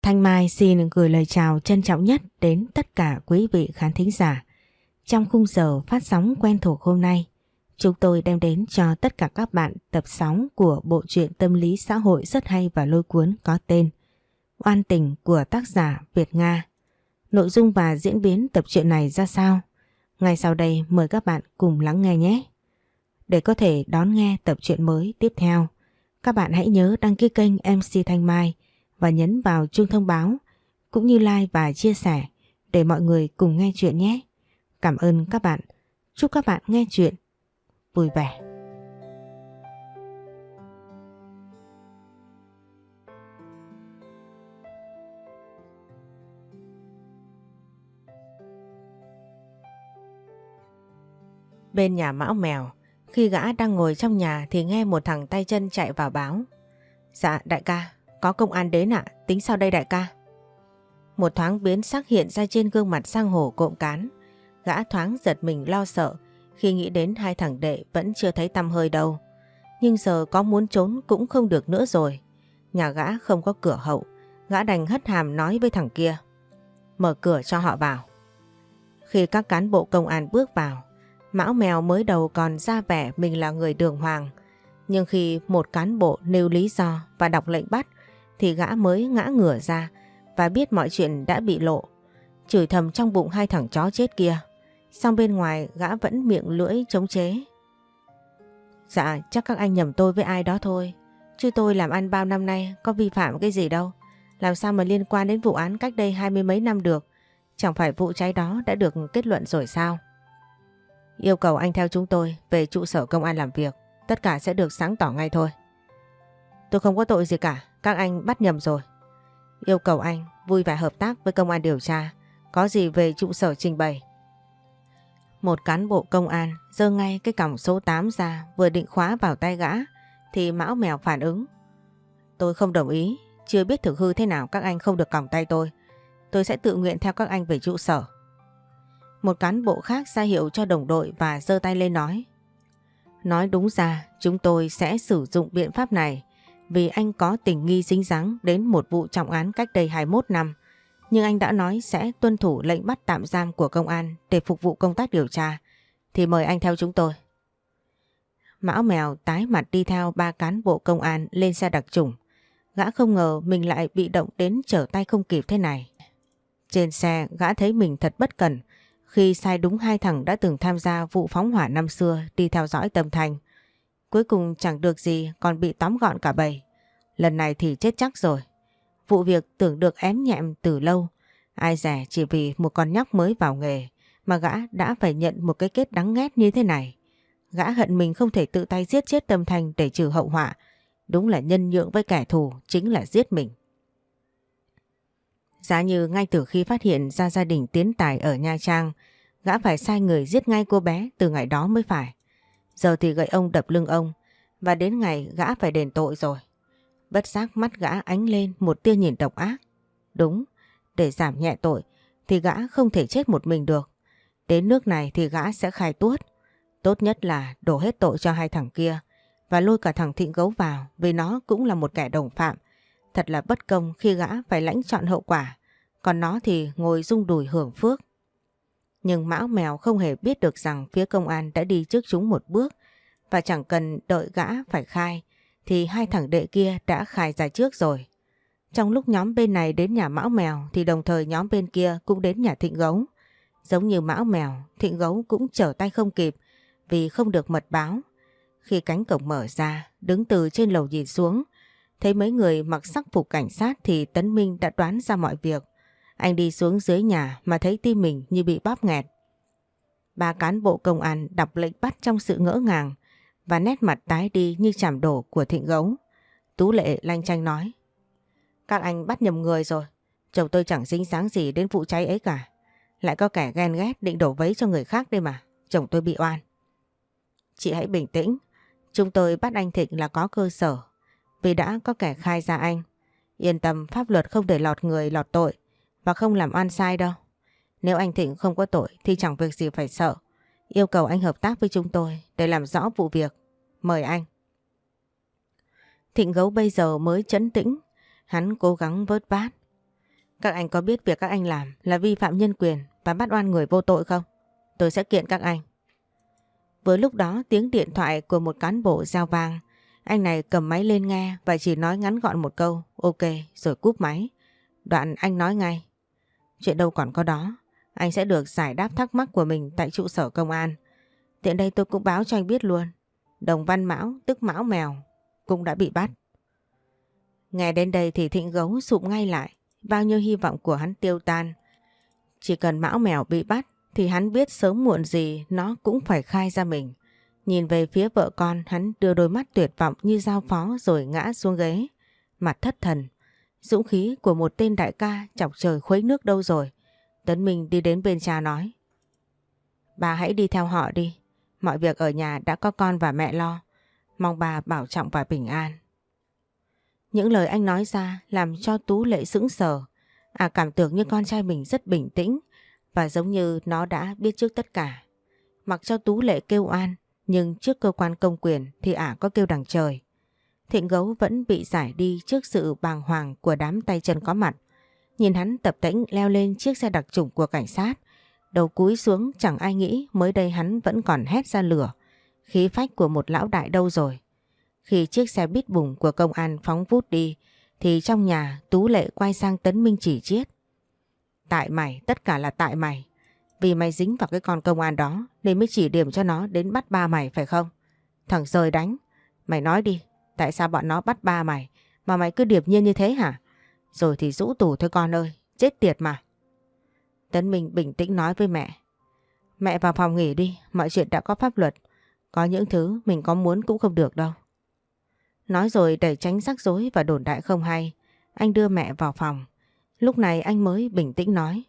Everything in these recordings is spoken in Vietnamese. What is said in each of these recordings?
Thanh Mai xin gửi lời chào trân trọng nhất đến tất cả quý vị khán thính giả. Trong khung giờ phát sóng quen thuộc hôm nay, chúng tôi đem đến cho tất cả các bạn tập 6 của bộ truyện tâm lý xã hội rất hay và lôi cuốn có tên Oan Tình của tác giả Việt Nga. Nội dung và diễn biến tập truyện này ra sao? Ngay sau đây mời các bạn cùng lắng nghe nhé. Để có thể đón nghe tập truyện mới tiếp theo, các bạn hãy nhớ đăng ký kênh MC Thanh Mai và nhấn vào chuông thông báo cũng như like và chia sẻ để mọi người cùng nghe chuyện nhé. Cảm ơn các bạn. Chúc các bạn nghe chuyện vui vẻ. Bên nhà Mão Mèo, khi gã đang ngồi trong nhà thì nghe một thằng tay chân chạy vào báo. Dạ đại ca, có công an đến ạ, tính sao đây đại ca? Một thoáng biến sắc hiện ra trên gương mặt sang hổ cộm cán. Gã thoáng giật mình lo sợ khi nghĩ đến hai thằng đệ vẫn chưa thấy tăm hơi đâu. Nhưng giờ có muốn trốn cũng không được nữa rồi. Nhà gã không có cửa hậu, gã đành hất hàm nói với thằng kia: mở cửa cho họ vào. Khi các cán bộ công an bước vào, Mão Mèo mới đầu còn ra vẻ mình là người đường hoàng. Nhưng khi một cán bộ nêu lý do và đọc lệnh bắt thì gã mới ngã ngửa ra và biết mọi chuyện đã bị lộ. Chửi thầm trong bụng hai thằng chó chết kia. Song bên ngoài gã vẫn miệng lưỡi chống chế. Dạ chắc các anh nhầm tôi với ai đó thôi. Chứ tôi làm ăn bao năm nay có vi phạm cái gì đâu. Làm sao mà liên quan đến vụ án cách đây 20 mấy năm được. Chẳng phải vụ cháy đó đã được kết luận rồi sao? Yêu cầu anh theo chúng tôi về trụ sở công an làm việc. Tất cả sẽ được sáng tỏ ngay thôi. Tôi không có tội gì cả. Các anh bắt nhầm rồi. Yêu cầu anh vui vẻ hợp tác với công an điều tra. Có gì về trụ sở trình bày. Một cán bộ công an giơ ngay cái còng số 8 ra vừa định khóa vào tay gã thì Mão Mèo phản ứng. Tôi không đồng ý. Chưa biết thực hư thế nào các anh không được còng tay tôi. Tôi sẽ tự nguyện theo các anh về trụ sở. Một cán bộ khác ra hiệu cho đồng đội và giơ tay lên nói. Nói đúng ra chúng tôi sẽ sử dụng biện pháp này vì anh có tình nghi dính dáng đến một vụ trọng án cách đây 21 năm. Nhưng anh đã nói sẽ tuân thủ lệnh bắt tạm giam của công an để phục vụ công tác điều tra. Thì mời anh theo chúng tôi. Mão Mèo tái mặt đi theo ba cán bộ công an lên xe đặc chủng. Gã không ngờ mình lại bị động đến trở tay không kịp thế này. Trên xe gã thấy mình thật bất cẩn khi sai đúng hai thằng đã từng tham gia vụ phóng hỏa năm xưa đi theo dõi Tâm Thanh. Cuối cùng chẳng được gì còn bị tóm gọn cả bầy. Lần này thì chết chắc rồi. Vụ việc tưởng được ém nhẹm từ lâu. Ai dè chỉ vì một con nhóc mới vào nghề mà gã đã phải nhận một cái kết đắng ghét như thế này. Gã hận mình không thể tự tay giết chết Tâm Thanh để trừ hậu họa. Đúng là nhân nhượng với kẻ thù chính là giết mình. Giá như ngay từ khi phát hiện ra gia đình Tiến Tài ở Nha Trang, gã phải sai người giết ngay cô bé từ ngày đó mới phải. Giờ thì gậy ông đập lưng ông và đến ngày gã phải đền tội rồi. Bất giác mắt gã ánh lên một tia nhìn độc ác. Đúng, để giảm nhẹ tội thì gã không thể chết một mình được. Đến nước này thì gã sẽ khai tuốt. Tốt nhất là đổ hết tội cho hai thằng kia và lôi cả thằng Thịnh Gấu vào vì nó cũng là một kẻ đồng phạm. Thật là bất công khi gã phải lãnh trọn hậu quả, còn nó thì ngồi rung đùi hưởng phước. Nhưng Mão Mèo không hề biết được rằng phía công an đã đi trước chúng một bước và chẳng cần đợi gã phải khai thì hai thằng đệ kia đã khai ra trước rồi. Trong lúc nhóm bên này đến nhà Mão Mèo thì đồng thời nhóm bên kia cũng đến nhà Thịnh Gấu. Giống như Mão Mèo, Thịnh Gấu cũng trở tay không kịp vì không được mật báo. Khi cánh cổng mở ra, đứng từ trên lầu nhìn xuống, thấy mấy người mặc sắc phục cảnh sát thì Tấn Minh đã đoán ra mọi việc. Anh đi xuống dưới nhà mà thấy tim mình như bị bóp nghẹt. Ba cán bộ công an đọc lệnh bắt trong sự ngỡ ngàng và nét mặt tái đi như chảm đổ của Thịnh Gấu. Tú Lệ lanh chanh nói. Các anh bắt nhầm người rồi. Chồng tôi chẳng dính dáng gì đến vụ cháy ấy cả. Lại có kẻ ghen ghét định đổ vấy cho người khác đây mà. Chồng tôi bị oan. Chị hãy bình tĩnh. Chúng tôi bắt anh Thịnh là có cơ sở. Vì đã có kẻ khai ra anh. Yên tâm, pháp luật không để lọt người lọt tội và không làm oan sai đâu. Nếu anh Thịnh không có tội thì chẳng việc gì phải sợ. Yêu cầu anh hợp tác với chúng tôi để làm rõ vụ việc. Mời anh. Thịnh Gấu bây giờ mới trấn tĩnh. Hắn cố gắng vớt vát. Các anh có biết việc các anh làm là vi phạm nhân quyền và bắt oan người vô tội không? Tôi sẽ kiện các anh. Với lúc đó tiếng điện thoại của một cán bộ reo vang. Anh này cầm máy lên nghe và chỉ nói ngắn gọn một câu ok rồi cúp máy. Đoạn anh nói ngay. Chuyện đâu còn có đó. Anh sẽ được giải đáp thắc mắc của mình tại trụ sở công an. Tiện đây tôi cũng báo cho anh biết luôn. Đồng Văn Mão tức Mão Mèo cũng đã bị bắt. Nghe đến đây thì Thịnh Gấu sụp ngay lại. Bao nhiêu hy vọng của hắn tiêu tan. Chỉ cần Mão Mèo bị bắt thì hắn biết sớm muộn gì nó cũng phải khai ra mình. Nhìn về phía vợ con, hắn đưa đôi mắt tuyệt vọng như dao phó rồi ngã xuống ghế. Mặt thất thần. Dũng khí của một tên đại ca chọc trời khuấy nước đâu rồi. Tấn Minh đi đến bên cha nói. Bà hãy đi theo họ đi. Mọi việc ở nhà đã có con và mẹ lo. Mong bà bảo trọng và bình an. Những lời anh nói ra làm cho Tú Lệ sững sờ. Cảm tưởng như con trai mình rất bình tĩnh và giống như nó đã biết trước tất cả. Mặc cho Tú Lệ kêu oan, nhưng trước cơ quan công quyền thì có kêu đằng trời. Thịnh Gấu vẫn bị giải đi trước sự bàng hoàng của đám tay chân có mặt. Nhìn hắn tập tễnh leo lên chiếc xe đặc chủng của cảnh sát. Đầu cúi xuống chẳng ai nghĩ mới đây hắn vẫn còn hét ra lửa. Khí phách của một lão đại đâu rồi. Khi chiếc xe bít bùng của công an phóng vút đi thì trong nhà Tú Lệ quay sang Tấn Minh chỉ chiết. Tại mày, tất cả là tại mày. Vì mày dính vào cái con công an đó nên mới chỉ điểm cho nó đến bắt ba mày phải không? Thằng rời đánh. Mày nói đi, tại sao bọn nó bắt ba mày mà mày cứ điệp nhiên như thế hả? Rồi thì rũ tù thôi con ơi, chết tiệt mà. Tấn Minh bình tĩnh nói với mẹ. Mẹ vào phòng nghỉ đi, mọi chuyện đã có pháp luật. Có những thứ mình có muốn cũng không được đâu. Nói rồi để tránh rắc rối và đồn đại không hay, anh đưa mẹ vào phòng. Lúc này anh mới bình tĩnh nói.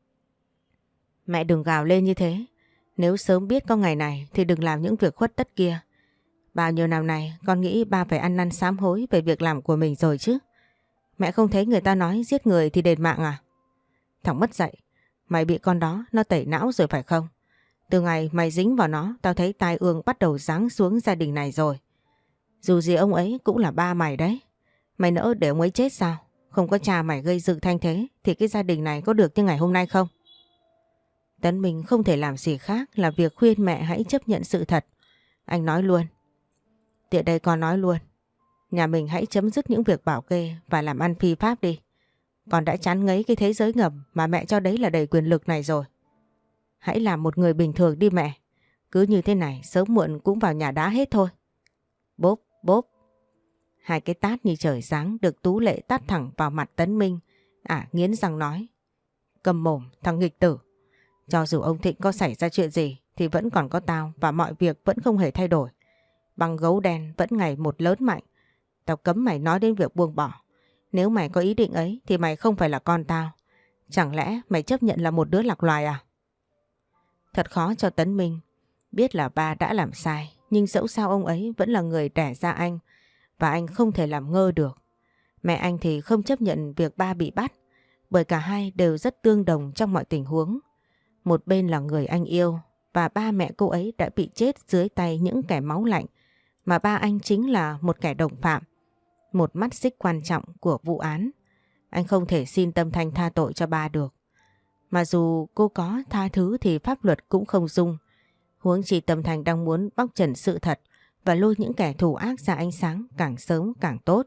Mẹ đừng gào lên như thế. Nếu sớm biết có ngày này thì đừng làm những việc khuất tất kia. Bao nhiêu năm nay con nghĩ ba phải ăn năn sám hối về việc làm của mình rồi chứ. Mẹ không thấy người ta nói giết người thì đền mạng à? Thằng mất dạy, mày bị con đó nó tẩy não rồi phải không? Từ ngày mày dính vào nó tao thấy tai ương bắt đầu giáng xuống gia đình này rồi. Dù gì ông ấy cũng là ba mày đấy. Mày nỡ để ông ấy chết sao? Không có cha mày gây dựng thanh thế thì cái gia đình này có được như ngày hôm nay không? Tấn Minh không thể làm gì khác là việc khuyên mẹ hãy chấp nhận sự thật. Anh nói luôn. Tiện đây con nói luôn. Nhà mình hãy chấm dứt những việc bảo kê và làm ăn phi pháp đi. Con đã chán ngấy cái thế giới ngầm mà mẹ cho đấy là đầy quyền lực này rồi. Hãy làm một người bình thường đi mẹ. Cứ như thế này sớm muộn cũng vào nhà đá hết thôi. Bốp, bốp. Hai cái tát như trời giáng được Tú Lệ tát thẳng vào mặt Tấn Minh. Nghiến răng nói. Cầm mồm thằng nghịch tử. Cho dù ông Thịnh có xảy ra chuyện gì thì vẫn còn có tao và mọi việc vẫn không hề thay đổi. Băng gấu đen vẫn ngày một lớn mạnh. Tao cấm mày nói đến việc buông bỏ. Nếu mày có ý định ấy thì mày không phải là con tao. Chẳng lẽ mày chấp nhận là một đứa lạc loài à? Thật khó cho Tấn Minh. Biết là ba đã làm sai, nhưng dẫu sao ông ấy vẫn là người đẻ ra anh và anh không thể làm ngơ được. Mẹ anh thì không chấp nhận việc ba bị bắt bởi cả hai đều rất tương đồng trong mọi tình huống. Một bên là người anh yêu và ba mẹ cô ấy đã bị chết dưới tay những kẻ máu lạnh mà ba anh chính là một kẻ đồng phạm, một mắt xích quan trọng của vụ án. Anh không thể xin Tâm Thanh tha tội cho ba được. Mà dù cô có tha thứ thì pháp luật cũng không dung. Huống chi Tâm Thanh đang muốn bóc trần sự thật và lôi những kẻ thù ác ra ánh sáng càng sớm càng tốt.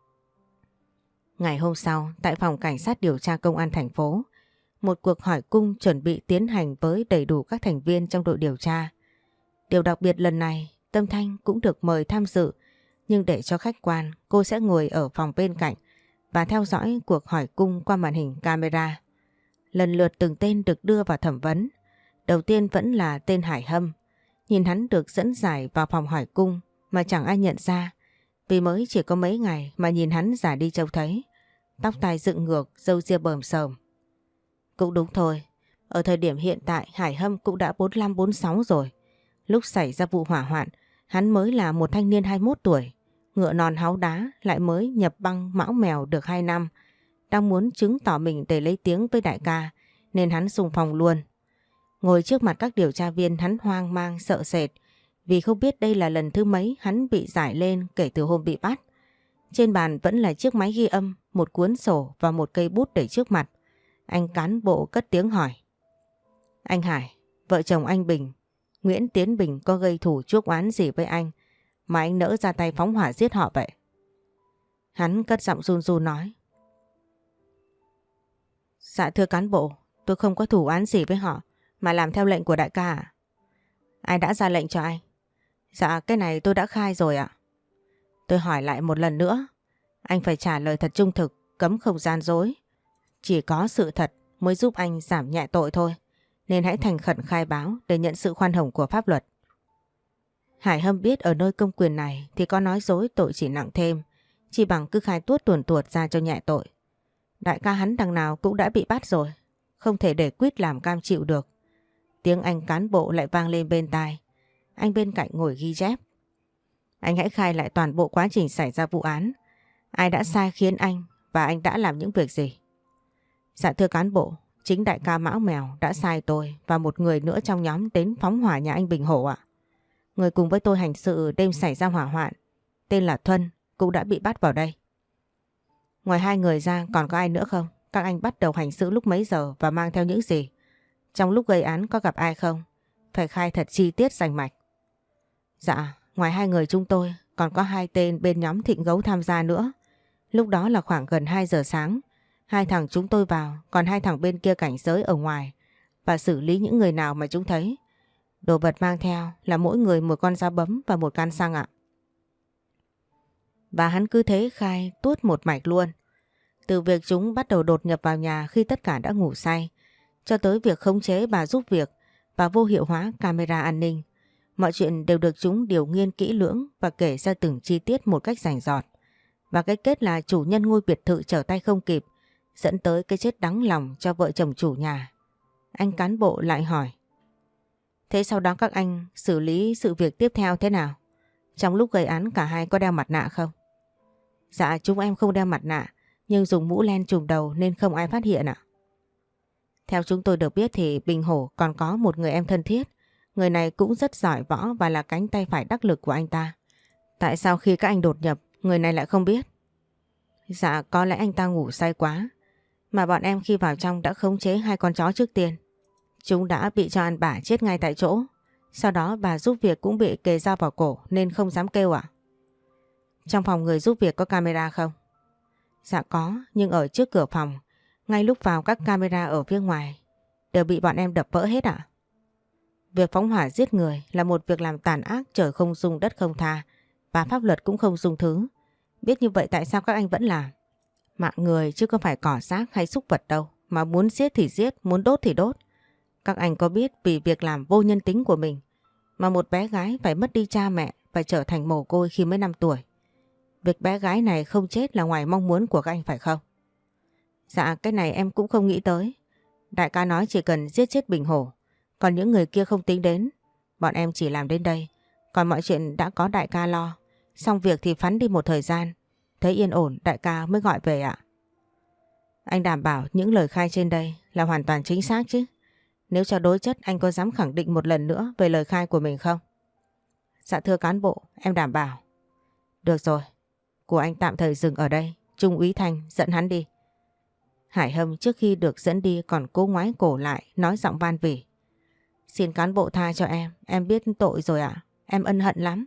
Ngày hôm sau, tại phòng cảnh sát điều tra công an thành phố, một cuộc hỏi cung chuẩn bị tiến hành với đầy đủ các thành viên trong đội điều tra. Điều đặc biệt lần này, Tâm Thanh cũng được mời tham dự, nhưng để cho khách quan, cô sẽ ngồi ở phòng bên cạnh và theo dõi cuộc hỏi cung qua màn hình camera. Lần lượt từng tên được đưa vào thẩm vấn. Đầu tiên vẫn là tên Hải Hâm. Nhìn hắn được dẫn giải vào phòng hỏi cung mà chẳng ai nhận ra, vì mới chỉ có mấy ngày mà nhìn hắn già đi trông thấy. Tóc tai dựng ngược, râu ria bờm sờm. Cũng đúng thôi, ở thời điểm hiện tại Hải Hâm cũng đã 45-46 rồi. Lúc xảy ra vụ hỏa hoạn, hắn mới là một thanh niên 21 tuổi, ngựa non háu đá, lại mới nhập băng Mão Mèo được 2 năm. Đang muốn chứng tỏ mình để lấy tiếng với đại ca, nên hắn xung phong luôn. Ngồi trước mặt các điều tra viên, hắn hoang mang sợ sệt vì không biết đây là lần thứ mấy hắn bị giải lên kể từ hôm bị bắt. Trên bàn vẫn là chiếc máy ghi âm một cuốn sổ và một cây bút để trước mặt. Anh cán bộ cất tiếng hỏi. Anh Hải, vợ chồng anh Bình, Nguyễn Tiến Bình có gây thù chuốc oán gì với anh mà anh nỡ ra tay phóng hỏa giết họ vậy? Hắn cất giọng run run nói. Dạ thưa cán bộ, tôi không có thù oán gì với họ mà làm theo lệnh của đại ca ạ. Ai đã ra lệnh cho anh? Dạ cái này tôi đã khai rồi ạ. Tôi hỏi lại một lần nữa, anh phải trả lời thật trung thực, cấm không gian dối. Chỉ có sự thật mới giúp anh giảm nhẹ tội thôi, nên hãy thành khẩn khai báo để nhận sự khoan hồng của pháp luật. Hải Hâm biết ở nơi công quyền này thì có nói dối tội chỉ nặng thêm, chỉ bằng cứ khai tuốt tuồn tuột ra cho nhẹ tội. Đại ca hắn đằng nào cũng đã bị bắt rồi, không thể để quýt làm cam chịu được. Tiếng anh cán bộ lại vang lên bên tai. Anh bên cạnh ngồi ghi chép. Anh hãy khai lại toàn bộ quá trình xảy ra vụ án. Ai đã sai khiến anh và anh đã làm những việc gì? Dạ thưa cán bộ, chính đại ca Mão Mèo đã sai tôi và một người nữa trong nhóm đến phóng hỏa nhà anh Bình Hổ ạ. Người cùng với tôi hành sự đêm xảy ra hỏa hoạn, tên là Thuân, cũng đã bị bắt vào đây. Ngoài hai người ra còn có ai nữa không? Các anh bắt đầu hành sự lúc mấy giờ và mang theo những gì? Trong lúc gây án có gặp ai không? Phải khai thật chi tiết rành mạch. Dạ, ngoài hai người chúng tôi còn có hai tên bên nhóm Thịnh Gấu tham gia nữa. Lúc đó là khoảng gần 2 giờ sáng. Hai thằng chúng tôi vào, còn hai thằng bên kia cảnh giới ở ngoài và xử lý những người nào mà chúng thấy. Đồ vật mang theo là mỗi người một con dao bấm và một can xăng ạ. Và hắn cứ thế khai tuốt một mạch luôn. Từ việc chúng bắt đầu đột nhập vào nhà khi tất cả đã ngủ say, cho tới việc khống chế bà giúp việc và vô hiệu hóa camera an ninh. Mọi chuyện đều được chúng điều nghiên kỹ lưỡng và kể ra từng chi tiết một cách rành rọt. Và cái kết là chủ nhân ngôi biệt thự trở tay không kịp, dẫn tới cái chết đắng lòng cho vợ chồng chủ nhà. Anh cán bộ lại hỏi. Thế sau đó các anh xử lý sự việc tiếp theo thế nào? Trong lúc gây án cả hai có đeo mặt nạ không? Dạ chúng em không đeo mặt nạ, nhưng dùng mũ len trùm đầu nên không ai phát hiện ạ. Theo chúng tôi được biết thì Bình Hổ còn có một người em thân thiết. Người này cũng rất giỏi võ và là cánh tay phải đắc lực của anh ta. Tại sao khi các anh đột nhập, người này lại không biết? Dạ có lẽ anh ta ngủ say quá. Mà bọn em khi vào trong đã khống chế hai con chó trước tiên. Chúng đã bị cho ăn bả chết ngay tại chỗ. Sau đó bà giúp việc cũng bị kề dao vào cổ nên không dám kêu ạ. Trong phòng người giúp việc có camera không? Dạ có, nhưng ở trước cửa phòng. Ngay lúc vào các camera ở phía ngoài đều bị bọn em đập vỡ hết ạ. Việc phóng hỏa giết người là một việc làm tàn ác, trời không dung đất không tha và pháp luật cũng không dung thứ. Biết như vậy tại sao các anh vẫn làm? Mạng người chứ không phải cỏ xác hay súc vật đâu, mà muốn giết thì giết, muốn đốt thì đốt. Các anh có biết vì việc làm vô nhân tính của mình mà một bé gái phải mất đi cha mẹ và trở thành mồ côi khi mới 5 tuổi. Việc bé gái này không chết là ngoài mong muốn của các anh phải không? Dạ cái này em cũng không nghĩ tới. Đại ca nói chỉ cần giết chết Bình Hổ, còn những người kia không tính đến. Bọn em chỉ làm đến đây, còn mọi chuyện đã có đại ca lo. Xong việc thì phắn đi một thời gian, thấy yên ổn đại ca mới gọi về ạ. Anh đảm bảo những lời khai trên đây là hoàn toàn chính xác chứ? Nếu cho đối chất anh có dám khẳng định một lần nữa về lời khai của mình không? Dạ thưa cán bộ, em đảm bảo. Được rồi, của anh tạm thời dừng ở đây. Trung úy Thanh dẫn hắn đi. Hải Hâm trước khi được dẫn đi còn cố ngoái cổ lại nói giọng van vỉ. Xin cán bộ tha cho em biết tội rồi ạ. Em ân hận lắm.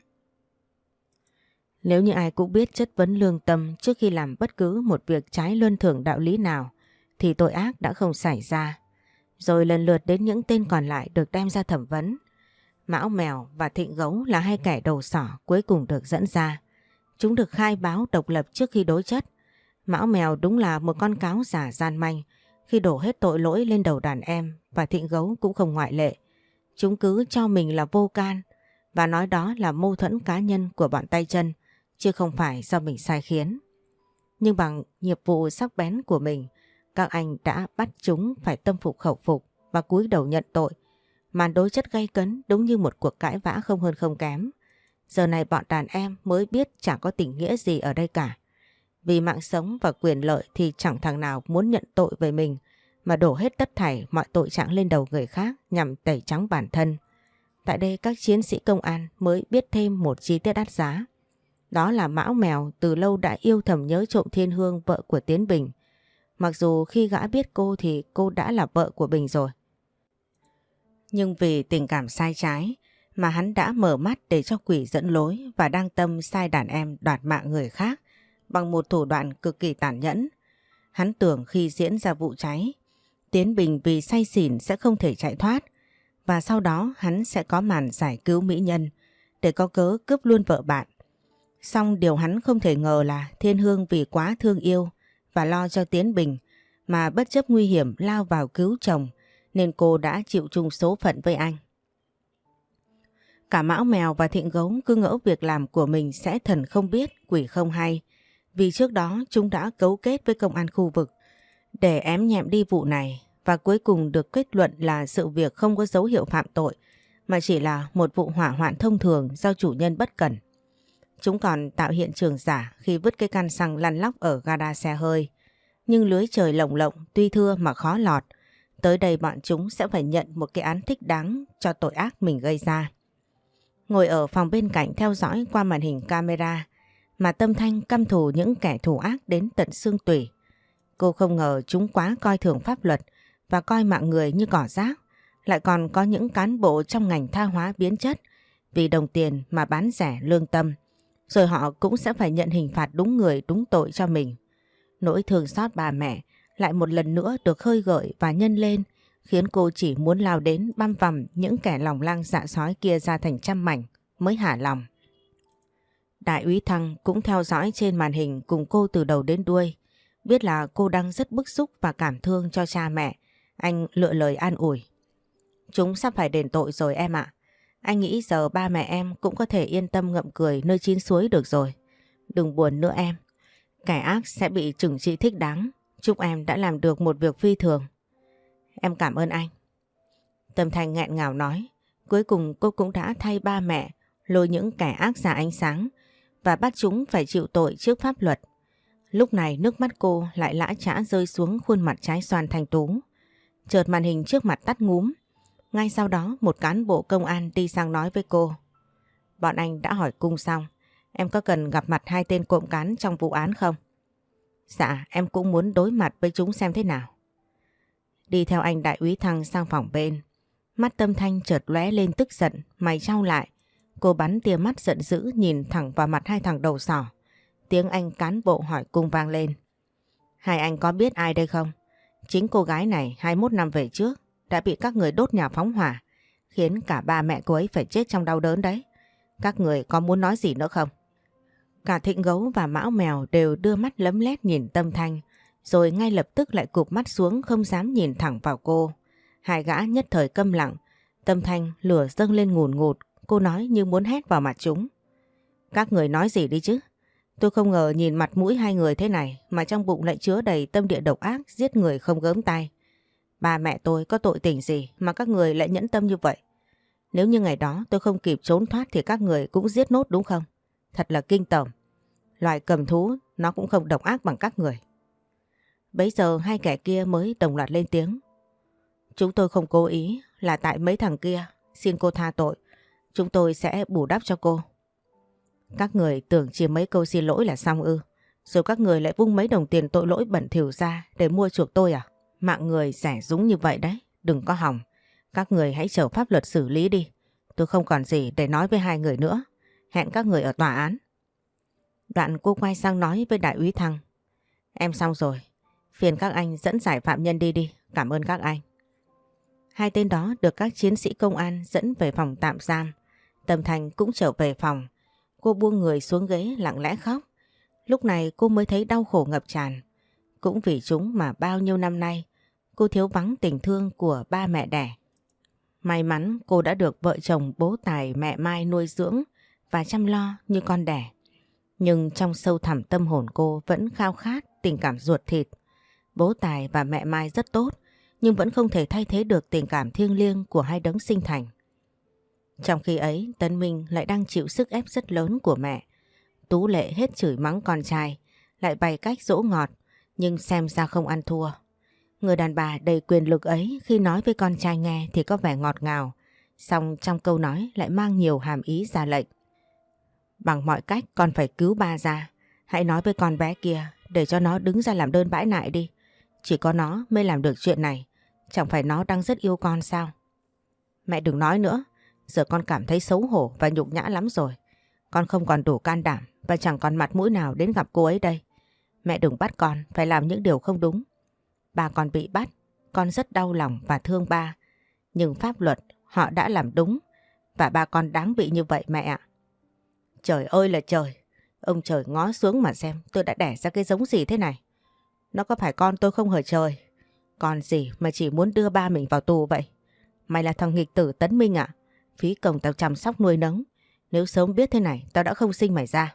Nếu như ai cũng biết chất vấn lương tâm trước khi làm bất cứ một việc trái luân thường đạo lý nào thì tội ác đã không xảy ra. Rồi lần lượt đến những tên còn lại được đem ra thẩm vấn. Mão Mèo và Thịnh Gấu là hai kẻ đầu sỏ cuối cùng được dẫn ra. Chúng được khai báo độc lập trước khi đối chất. Mão Mèo đúng là một con cáo giả gian manh khi đổ hết tội lỗi lên đầu đàn em, và Thịnh Gấu cũng không ngoại lệ. Chúng cứ cho mình là vô can và nói đó là mâu thuẫn cá nhân của bọn tay chân, chứ không phải do mình sai khiến. Nhưng bằng nghiệp vụ sắc bén của mình, các anh đã bắt chúng phải tâm phục khẩu phục và cúi đầu nhận tội. Màn đối chất gay cấn đúng như một cuộc cãi vã không hơn không kém. Giờ này bọn đàn em mới biết chẳng có tình nghĩa gì ở đây cả. Vì mạng sống và quyền lợi thì chẳng thằng nào muốn nhận tội về mình mà đổ hết tất thảy mọi tội trạng lên đầu người khác nhằm tẩy trắng bản thân. Tại đây các chiến sĩ công an mới biết thêm một chi tiết đắt giá. Đó là Mão Mèo từ lâu đã yêu thầm nhớ trộm Thiên Hương, vợ của Tiến Bình. Mặc dù khi gã biết cô thì cô đã là vợ của Bình rồi. Nhưng vì tình cảm sai trái mà hắn đã mở mắt để cho quỷ dẫn lối và đang tâm sai đàn em đoạt mạng người khác bằng một thủ đoạn cực kỳ tàn nhẫn. Hắn tưởng khi diễn ra vụ cháy, Tiến Bình vì say xỉn sẽ không thể chạy thoát và sau đó hắn sẽ có màn giải cứu mỹ nhân để có cớ cướp luôn vợ bạn. Song điều hắn không thể ngờ là Thiên Hương vì quá thương yêu và lo cho Tiến Bình mà bất chấp nguy hiểm lao vào cứu chồng nên cô đã chịu chung số phận với anh. Cả Mão Mèo và Thịnh Gấu cứ ngỡ việc làm của mình sẽ thần không biết quỷ không hay, vì trước đó chúng đã cấu kết với công an khu vực để ém nhẹm đi vụ này và cuối cùng được kết luận là sự việc không có dấu hiệu phạm tội mà chỉ là một vụ hỏa hoạn thông thường do chủ nhân bất cẩn. Chúng còn tạo hiện trường giả khi vứt cái căn xăng lăn lóc ở gara xe hơi. Nhưng lưới trời lồng lộng tuy thưa mà khó lọt. Tới đây bọn chúng sẽ phải nhận một cái án thích đáng cho tội ác mình gây ra. Ngồi ở phòng bên cạnh theo dõi qua màn hình camera mà Tâm Thanh căm thù những kẻ thù ác đến tận xương tủy. Cô không ngờ chúng quá coi thường pháp luật và coi mạng người như cỏ rác. Lại còn có những cán bộ trong ngành tha hóa biến chất vì đồng tiền mà bán rẻ lương tâm. Rồi họ cũng sẽ phải nhận hình phạt đúng người đúng tội cho mình. Nỗi thương xót bà mẹ lại một lần nữa được khơi gợi và nhân lên, khiến cô chỉ muốn lao đến băm vằm những kẻ lòng lang dạ sói kia ra thành trăm mảnh mới hả lòng. Đại úy Thăng cũng theo dõi trên màn hình cùng cô từ đầu đến đuôi. Biết là cô đang rất bức xúc và cảm thương cho cha mẹ, anh lựa lời an ủi. Chúng sắp phải đền tội rồi em ạ. Anh nghĩ giờ ba mẹ em cũng có thể yên tâm ngậm cười nơi chín suối được rồi. Đừng buồn nữa em. Kẻ ác sẽ bị trừng trị thích đáng. Chúc em đã làm được một việc phi thường. Em cảm ơn anh. Tâm Thanh nghẹn ngào nói. Cuối cùng cô cũng đã thay ba mẹ lôi những kẻ ác ra ánh sáng và bắt chúng phải chịu tội trước pháp luật. Lúc này nước mắt cô lại lã chã rơi xuống khuôn mặt trái xoan thanh tú. Chợt màn hình trước mặt tắt ngúm. Ngay sau đó một cán bộ công an đi sang nói với cô. Bọn anh đã hỏi cung xong. Em có cần gặp mặt hai tên cộng cán trong vụ án không? Dạ, em cũng muốn đối mặt với chúng xem thế nào. Đi theo anh đại úy Thăng sang phòng bên. Mắt Tâm Thanh chợt lóe lên tức giận, mày chau lại. Cô bắn tia mắt giận dữ nhìn thẳng vào mặt hai thằng đầu sỏ. Tiếng anh cán bộ hỏi cung vang lên. Hai anh có biết ai đây không? Chính cô gái này 21 năm về trước đã bị các người đốt nhà phóng hỏa, khiến cả ba mẹ cô ấy phải chết trong đau đớn đấy. Các người có muốn nói gì nữa không? Cả Thịnh Gấu và Mão Mèo đều đưa mắt lấm lét nhìn Tâm Thanh, rồi ngay lập tức lại cụp mắt xuống không dám nhìn thẳng vào cô. Hai gã nhất thời câm lặng. Tâm Thanh lửa dâng lên ngùn ngụt, cô nói như muốn hét vào mặt chúng. Các người nói gì đi chứ? Tôi không ngờ nhìn mặt mũi hai người thế này mà trong bụng lại chứa đầy tâm địa độc ác giết người không gớm tay. Ba mẹ tôi có tội tình gì mà các người lại nhẫn tâm như vậy? Nếu như ngày đó tôi không kịp trốn thoát thì các người cũng giết nốt đúng không? Thật là kinh tởm. Loài cầm thú nó cũng không độc ác bằng các người. Bấy giờ hai kẻ kia mới đồng loạt lên tiếng. Chúng tôi không cố ý, là tại mấy thằng kia. Xin cô tha tội. Chúng tôi sẽ bù đắp cho cô. Các người tưởng chỉ mấy câu xin lỗi là xong ư? Rồi các người lại vung mấy đồng tiền tội lỗi bẩn thỉu ra để mua chuộc tôi à? Mạng người rẻ rúng như vậy đấy, đừng có hòng. Các người hãy chờ pháp luật xử lý đi. Tôi không còn gì để nói với hai người nữa. Hẹn các người ở tòa án. Đoạn cô quay sang nói với đại úy Thăng. Em xong rồi. Phiền các anh dẫn giải phạm nhân đi đi. Cảm ơn các anh. Hai tên đó được các chiến sĩ công an dẫn về phòng tạm giam. Tâm Thanh cũng trở về phòng. Cô buông người xuống ghế lặng lẽ khóc. Lúc này cô mới thấy đau khổ ngập tràn. Cũng vì chúng mà bao nhiêu năm nay cô thiếu vắng tình thương của ba mẹ đẻ. May mắn cô đã được vợ chồng bố Tài mẹ Mai nuôi dưỡng và chăm lo như con đẻ. Nhưng trong sâu thẳm tâm hồn cô vẫn khao khát tình cảm ruột thịt. Bố Tài và mẹ Mai rất tốt nhưng vẫn không thể thay thế được tình cảm thiêng liêng của hai đấng sinh thành. Trong khi ấy Tấn Minh lại đang chịu sức ép rất lớn của mẹ. Tú Lệ hết chửi mắng con trai, lại bày cách dỗ ngọt nhưng xem ra không ăn thua. Người đàn bà đầy quyền lực ấy khi nói với con trai nghe thì có vẻ ngọt ngào, song trong câu nói lại mang nhiều hàm ý ra lệnh. Bằng mọi cách con phải cứu ba ra. Hãy nói với con bé kia để cho nó đứng ra làm đơn bãi nại đi. Chỉ có nó mới làm được chuyện này. Chẳng phải nó đang rất yêu con sao? Mẹ đừng nói nữa. Giờ con cảm thấy xấu hổ và nhục nhã lắm rồi. Con không còn đủ can đảm và chẳng còn mặt mũi nào đến gặp cô ấy đây. Mẹ đừng bắt con phải làm những điều không đúng. Ba con bị bắt, con rất đau lòng và thương ba. Nhưng pháp luật họ đã làm đúng và ba con đáng bị như vậy mẹ ạ. Trời ơi là trời, ông trời ngó xuống mà xem tôi đã đẻ ra cái giống gì thế này. Nó có phải con tôi không hả trời? Con gì mà chỉ muốn đưa ba mình vào tù vậy? Mày là thằng nghịch tử Tấn Minh à? Phí công tao chăm sóc nuôi nấng. Nếu sớm biết thế này tao đã không sinh mày ra.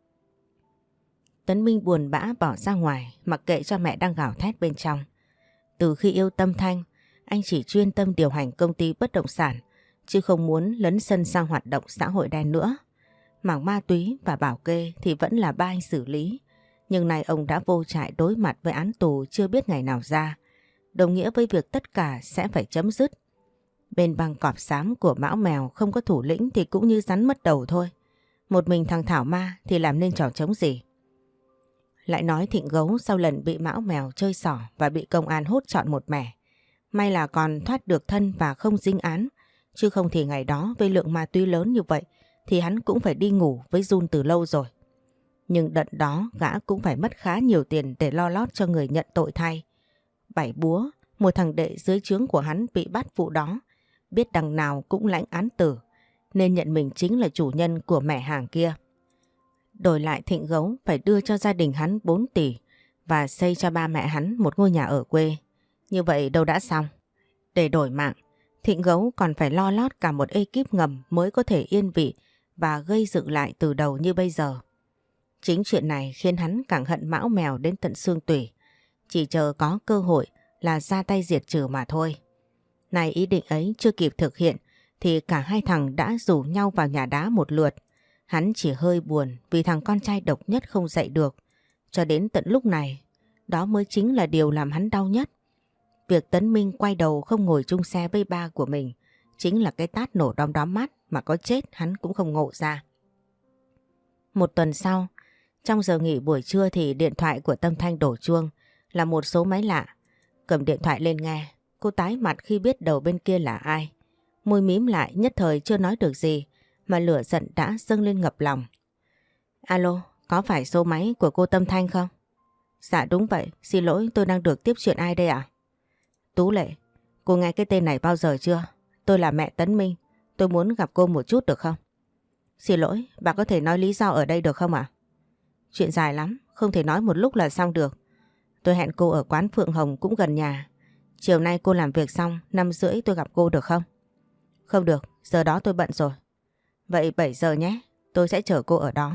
Tấn Minh buồn bã bỏ ra ngoài mặc kệ cho mẹ đang gào thét bên trong. Từ khi yêu Tâm Thanh, anh chỉ chuyên tâm điều hành công ty bất động sản chứ không muốn lấn sân sang hoạt động xã hội đen nữa. Mảng ma túy và bảo kê thì vẫn là ba anh xử lý. Nhưng nay ông đã vô trại đối mặt với án tù chưa biết ngày nào ra. Đồng nghĩa với việc tất cả sẽ phải chấm dứt. Bên băng cọp xám của Mão Mèo không có thủ lĩnh thì cũng như rắn mất đầu thôi. Một mình thằng Thảo Ma thì làm nên trò trống gì. Lại nói Thịnh Gấu sau lần bị Mão Mèo chơi xỏ và bị công an hốt trọn một mẻ. May là còn thoát được thân và không dính án. Chứ không thì ngày đó với lượng ma túy lớn như vậy thì hắn cũng phải đi ngủ với Jun từ lâu rồi. Nhưng đợt đó gã cũng phải mất khá nhiều tiền để lo lót cho người nhận tội thay. Bảy búa, một thằng đệ dưới trướng của hắn bị bắt vụ đó, biết đằng nào cũng lãnh án tử, nên nhận mình chính là chủ nhân của mẻ hàng kia. Đổi lại Thịnh Gấu phải đưa cho gia đình hắn 4 tỷ và xây cho ba mẹ hắn một ngôi nhà ở quê. Như vậy đâu đã xong. Để đổi mạng, Thịnh Gấu còn phải lo lót cả một ekip ngầm mới có thể yên vị và gây dựng lại từ đầu như bây giờ. Chính chuyện này khiến hắn càng hận Mão Mèo đến tận xương tủy. Chỉ chờ có cơ hội là ra tay diệt trừ mà thôi. Này ý định ấy chưa kịp thực hiện thì cả hai thằng đã rủ nhau vào nhà đá một lượt. Hắn chỉ hơi buồn vì thằng con trai độc nhất không dậy được. Cho đến tận lúc này, đó mới chính là điều làm hắn đau nhất. Việc Tấn Minh quay đầu không ngồi chung xe với ba của mình chính là cái tát nổ đom đóm mắt mà có chết hắn cũng không ngộ ra. Một tuần sau, trong giờ nghỉ buổi trưa thì điện thoại của Tâm Thanh đổ chuông là một số máy lạ. Cầm điện thoại lên nghe, cô tái mặt khi biết đầu bên kia là ai. Môi mím lại nhất thời chưa nói được gì mà lửa giận đã dâng lên ngập lòng. Alo, có phải số máy của cô Tâm Thanh không? Dạ đúng vậy, xin lỗi tôi đang được tiếp chuyện ai đây ạ? Tú Lệ, cô nghe cái tên này bao giờ chưa? Tôi là mẹ Tấn Minh, tôi muốn gặp cô một chút được không? Xin lỗi, bà có thể nói lý do ở đây được không ạ? Chuyện dài lắm, không thể nói một lúc là xong được. Tôi hẹn cô ở quán Phượng Hồng cũng gần nhà. Chiều nay cô làm việc xong, 5:30 tôi gặp cô được không? Không được, giờ đó tôi bận rồi. Vậy 7 giờ nhé, tôi sẽ chở cô ở đó.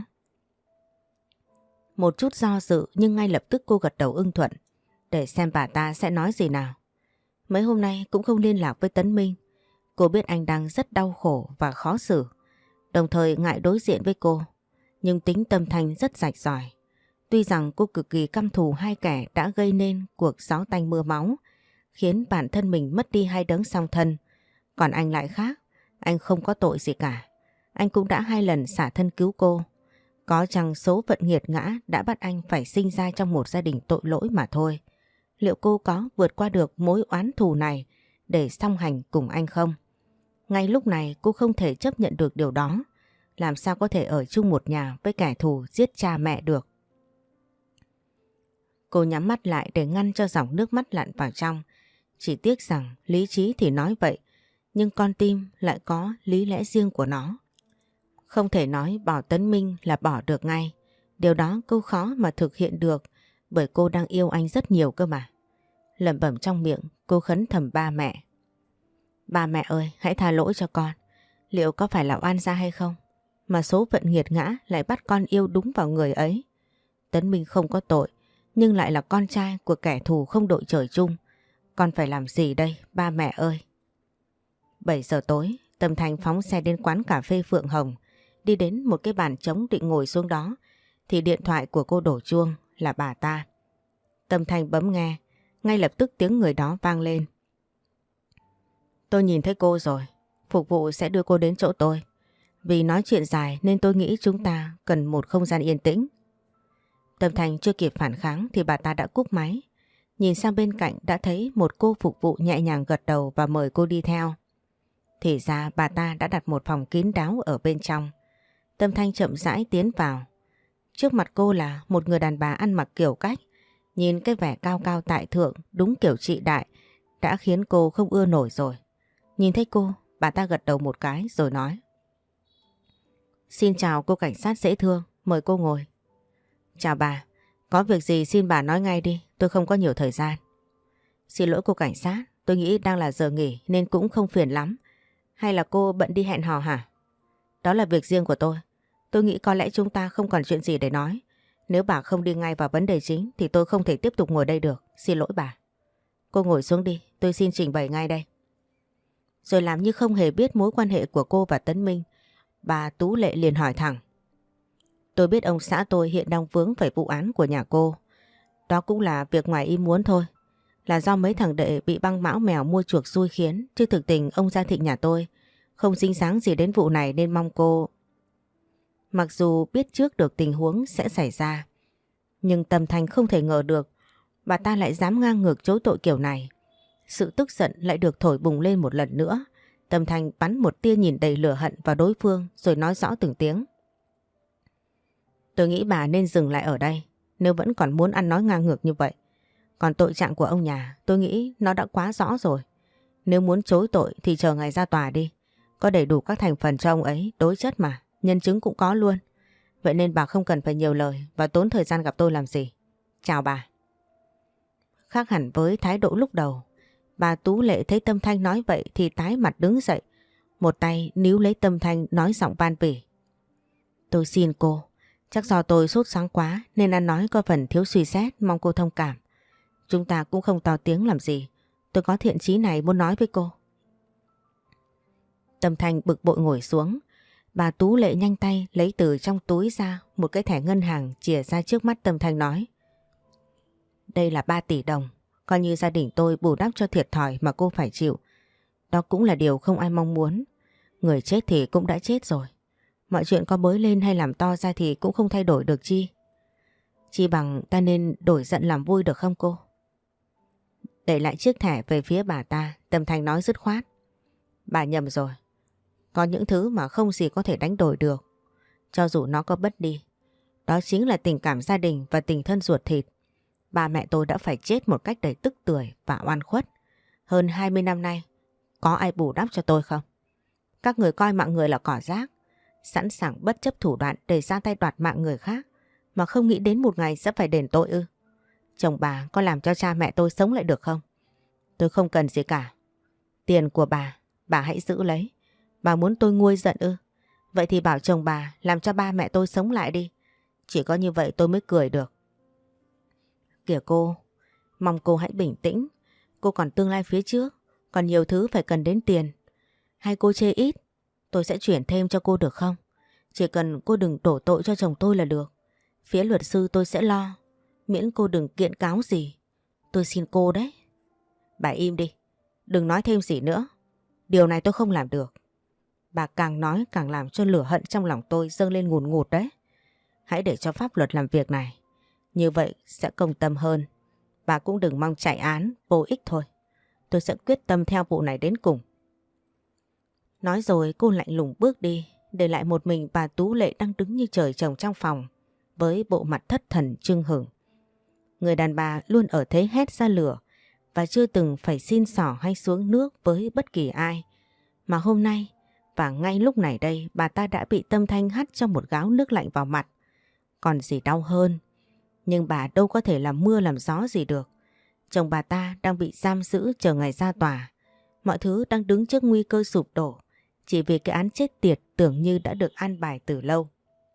Một chút do dự nhưng ngay lập tức cô gật đầu ưng thuận. Để xem bà ta sẽ nói gì nào. Mấy hôm nay cũng không liên lạc với Tấn Minh. Cô biết anh đang rất đau khổ và khó xử. Đồng thời ngại đối diện với cô. Nhưng tính Tâm Thanh rất rạch ròi. Tuy rằng cô cực kỳ căm thù hai kẻ đã gây nên cuộc gió tanh mưa máu, khiến bản thân mình mất đi hai đấng song thân. Còn anh lại khác, anh không có tội gì cả. Anh cũng đã 2 lần xả thân cứu cô. Có chăng số phận nghiệt ngã đã bắt anh phải sinh ra trong một gia đình tội lỗi mà thôi. Liệu cô có vượt qua được mối oán thù này để song hành cùng anh không? Ngay lúc này cô không thể chấp nhận được điều đó. Làm sao có thể ở chung một nhà với kẻ thù giết cha mẹ được? Cô nhắm mắt lại để ngăn cho dòng nước mắt lặn vào trong. Chỉ tiếc rằng lý trí thì nói vậy, nhưng con tim lại có lý lẽ riêng của nó. Không thể nói bỏ Tấn Minh là bỏ được ngay. Điều đó cô khó mà thực hiện được bởi cô đang yêu anh rất nhiều cơ mà. Lẩm bẩm trong miệng, cô khấn thầm ba mẹ. Ba mẹ ơi, hãy tha lỗi cho con. Liệu có phải là oan gia hay không? Mà số phận nghiệt ngã lại bắt con yêu đúng vào người ấy. Tấn Minh không có tội, nhưng lại là con trai của kẻ thù không đội trời chung. Con phải làm gì đây, ba mẹ ơi? 7 giờ tối, Tâm Thanh phóng xe đến quán cà phê Phượng Hồng. Đi đến một cái bàn trống định ngồi xuống đó, thì điện thoại của cô đổ chuông là bà ta. Tâm Thanh bấm nghe, ngay lập tức tiếng người đó vang lên. Tôi nhìn thấy cô rồi, phục vụ sẽ đưa cô đến chỗ tôi. Vì nói chuyện dài nên tôi nghĩ chúng ta cần một không gian yên tĩnh. Tâm Thanh chưa kịp phản kháng thì bà ta đã cúp máy. Nhìn sang bên cạnh đã thấy một cô phục vụ nhẹ nhàng gật đầu và mời cô đi theo. Thì ra bà ta đã đặt một phòng kín đáo ở bên trong. Tâm Thanh chậm rãi tiến vào. Trước mặt cô là một người đàn bà ăn mặc kiểu cách. Nhìn cái vẻ cao cao tại thượng đúng kiểu trị đại đã khiến cô không ưa nổi rồi. Nhìn thấy cô, bà ta gật đầu một cái rồi nói: Xin chào cô cảnh sát dễ thương, mời cô ngồi. Chào bà, có việc gì xin bà nói ngay đi, tôi không có nhiều thời gian. Xin lỗi cô cảnh sát, tôi nghĩ đang là giờ nghỉ nên cũng không phiền lắm. Hay là cô bận đi hẹn hò hả? Đó là việc riêng của tôi nghĩ có lẽ chúng ta không còn chuyện gì để nói. Nếu bà không đi ngay vào vấn đề chính thì tôi không thể tiếp tục ngồi đây được, xin lỗi bà. Cô ngồi xuống đi, tôi xin trình bày ngay đây. Rồi làm như không hề biết mối quan hệ của cô và Tấn Minh, bà Tú Lệ liền hỏi thẳng: Tôi biết ông xã tôi hiện đang vướng phải vụ án của nhà cô. Đó cũng là việc ngoài ý muốn thôi. Là do mấy thằng đệ bị băng mão mèo mua chuộc xui khiến, chứ thực tình ông Gia Thịnh nhà tôi không dính dáng gì đến vụ này nên mong cô... Mặc dù biết trước được tình huống sẽ xảy ra, nhưng Tâm Thanh không thể ngờ được bà ta lại dám ngang ngược chối tội kiểu này. Sự tức giận lại được thổi bùng lên một lần nữa. Tâm Thanh bắn một tia nhìn đầy lửa hận vào đối phương rồi nói rõ từng tiếng: Tôi nghĩ bà nên dừng lại ở đây nếu vẫn còn muốn ăn nói ngang ngược như vậy. Còn tội trạng của ông nhà tôi nghĩ nó đã quá rõ rồi. Nếu muốn chối tội thì chờ ngày ra tòa đi. Có đầy đủ các thành phần cho ông ấy đối chất mà, nhân chứng cũng có luôn. Vậy nên bà không cần phải nhiều lời và tốn thời gian gặp tôi làm gì. Chào bà. Khác hẳn với thái độ lúc đầu, bà Tú Lệ thấy Tâm Thanh nói vậy thì tái mặt đứng dậy. Một tay níu lấy Tâm Thanh nói giọng van vỉ: Tôi xin cô, chắc do tôi sốt sáng quá nên ăn nói có phần thiếu suy xét, mong cô thông cảm. Chúng ta cũng không to tiếng làm gì. Tôi có thiện chí này muốn nói với cô. Tâm Thanh bực bội ngồi xuống. Bà Tú Lệ nhanh tay lấy từ trong túi ra một cái thẻ ngân hàng chìa ra trước mắt Tâm Thanh nói: Đây là 3 tỷ đồng, coi như gia đình tôi bù đắp cho thiệt thòi mà cô phải chịu. Đó cũng là điều không ai mong muốn. Người chết thì cũng đã chết rồi. Mọi chuyện có bới lên hay làm to ra thì cũng không thay đổi được chi. Chỉ bằng ta nên đổi giận làm vui được không cô? Đẩy lại chiếc thẻ về phía bà ta, Tâm Thanh nói dứt khoát: Bà nhầm rồi. Có những thứ mà không gì có thể đánh đổi được. Cho dù nó có mất đi. Đó chính là tình cảm gia đình và tình thân ruột thịt. Ba mẹ tôi đã phải chết một cách đầy tức tưởi và oan khuất. Hơn 20 năm nay, có ai bù đắp cho tôi không? Các người coi mạng người là cỏ rác, sẵn sàng bất chấp thủ đoạn để ra tay đoạt mạng người khác, mà không nghĩ đến một ngày sẽ phải đền tội ư? Chồng bà có làm cho cha mẹ tôi sống lại được không? Tôi không cần gì cả. Tiền của bà hãy giữ lấy. Bà muốn tôi nguôi giận ư? Vậy thì bảo chồng bà làm cho ba mẹ tôi sống lại đi. Chỉ có như vậy tôi mới cười được. Kìa cô, mong cô hãy bình tĩnh. Cô còn tương lai phía trước, còn nhiều thứ phải cần đến tiền. Hay cô chê ít, tôi sẽ chuyển thêm cho cô được không? Chỉ cần cô đừng đổ tội cho chồng tôi là được. Phía luật sư tôi sẽ lo, miễn cô đừng kiện cáo gì. Tôi xin cô đấy. Bà im đi, đừng nói thêm gì nữa. Điều này tôi không làm được. Bà càng nói càng làm cho lửa hận trong lòng tôi dâng lên ngùn ngụt đấy. Hãy để cho pháp luật làm việc này. Như vậy sẽ công tâm hơn. Bà cũng đừng mong chạy án, vô ích thôi. Tôi sẽ quyết tâm theo vụ này đến cùng. Nói rồi cô lạnh lùng bước đi, để lại một mình bà Tú Lệ đang đứng như trời trồng trong phòng, với bộ mặt thất thần chưng hửng. Người đàn bà luôn ở thế hét ra lửa và chưa từng phải xin xỏ hay xuống nước với bất kỳ ai. Mà hôm nay và ngay lúc này đây bà ta đã bị Tâm Thanh hắt cho một gáo nước lạnh vào mặt. Còn gì đau hơn. Nhưng bà đâu có thể làm mưa làm gió gì được. Chồng bà ta đang bị giam giữ chờ ngày ra tòa. Mọi thứ đang đứng trước nguy cơ sụp đổ. Chỉ vì cái án chết tiệt tưởng như đã được an bài từ lâu.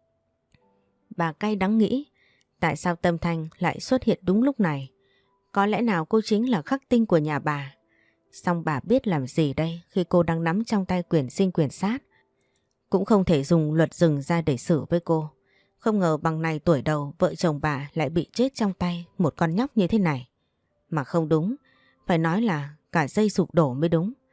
Bà cay đắng nghĩ tại sao Tâm Thanh lại xuất hiện đúng lúc này. Có lẽ nào cô chính là khắc tinh của nhà bà. Song bà biết làm gì đây khi cô đang nắm trong tay quyền sinh quyền sát. Cũng không thể dùng luật rừng ra để xử với cô. Không ngờ bằng này tuổi đầu vợ chồng bà lại bị chết trong tay một con nhóc như thế này. Mà không đúng, phải nói là cả dây sụp đổ mới đúng.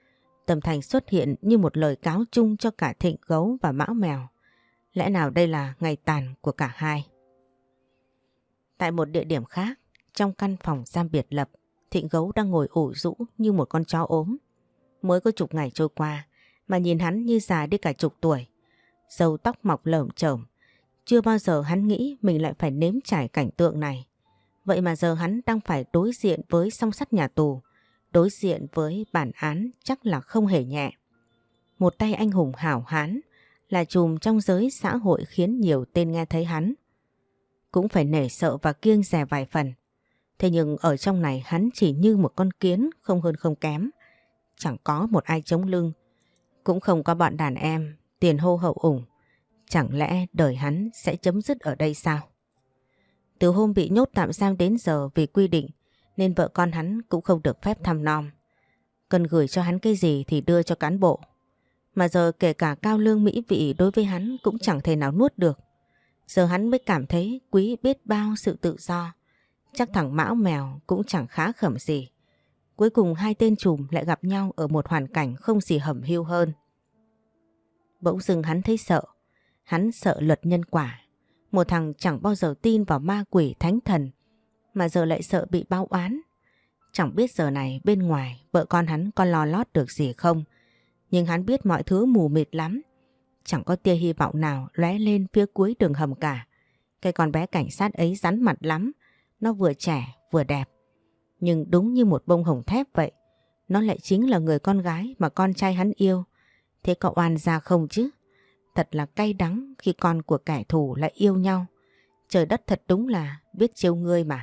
Tâm Thành xuất hiện như một lời cáo chung cho cả Thịnh Gấu và Mão Mèo. Lẽ nào đây là ngày tàn của cả hai? Tại một địa điểm khác, trong căn phòng giam biệt lập, Thịnh Gấu đang ngồi ủ rũ như một con chó ốm. Mới có chục ngày trôi qua mà nhìn hắn như già đi cả chục tuổi. Râu tóc mọc lởm chởm. Chưa bao giờ hắn nghĩ mình lại phải nếm trải cảnh tượng này. Vậy mà giờ hắn đang phải đối diện với song sắt nhà tù, đối diện với bản án chắc là không hề nhẹ. Một tay anh hùng hảo hán, là trùm trong giới xã hội khiến nhiều tên nghe thấy hắn cũng phải nể sợ và kiêng dè vài phần. Thế nhưng ở trong này hắn chỉ như một con kiến, không hơn không kém. Chẳng có một ai chống lưng, cũng không có bọn đàn em tiền hô hậu ủng. Chẳng lẽ đời hắn sẽ chấm dứt ở đây sao? Từ hôm bị nhốt tạm giam đến giờ vì quy định nên vợ con hắn cũng không được phép thăm nom. Cần gửi cho hắn cái gì thì đưa cho cán bộ. Mà giờ kể cả cao lương mỹ vị đối với hắn cũng chẳng thể nào nuốt được. Giờ hắn mới cảm thấy quý biết bao sự tự do. Chắc thằng Mão Mèo cũng chẳng khá khẩm gì. Cuối cùng hai tên trùm lại gặp nhau ở một hoàn cảnh không gì hẩm hiu hơn. Bỗng dưng hắn thấy sợ. Hắn sợ luật nhân quả. Một thằng chẳng bao giờ tin vào ma quỷ thánh thần mà giờ lại sợ bị báo oán. Chẳng biết giờ này bên ngoài vợ con hắn có lo lót được gì không. Nhưng hắn biết mọi thứ mù mịt lắm. Chẳng có tia hy vọng nào lóe lên phía cuối đường hầm cả. Cái con bé cảnh sát ấy rắn mặt lắm. Nó vừa trẻ vừa đẹp. Nhưng đúng như một bông hồng thép vậy. Nó lại chính là người con gái mà con trai hắn yêu. Thế có oan ra không chứ? Thật là cay đắng khi con của kẻ thù lại yêu nhau. Trời đất thật đúng là biết trêu ngươi mà.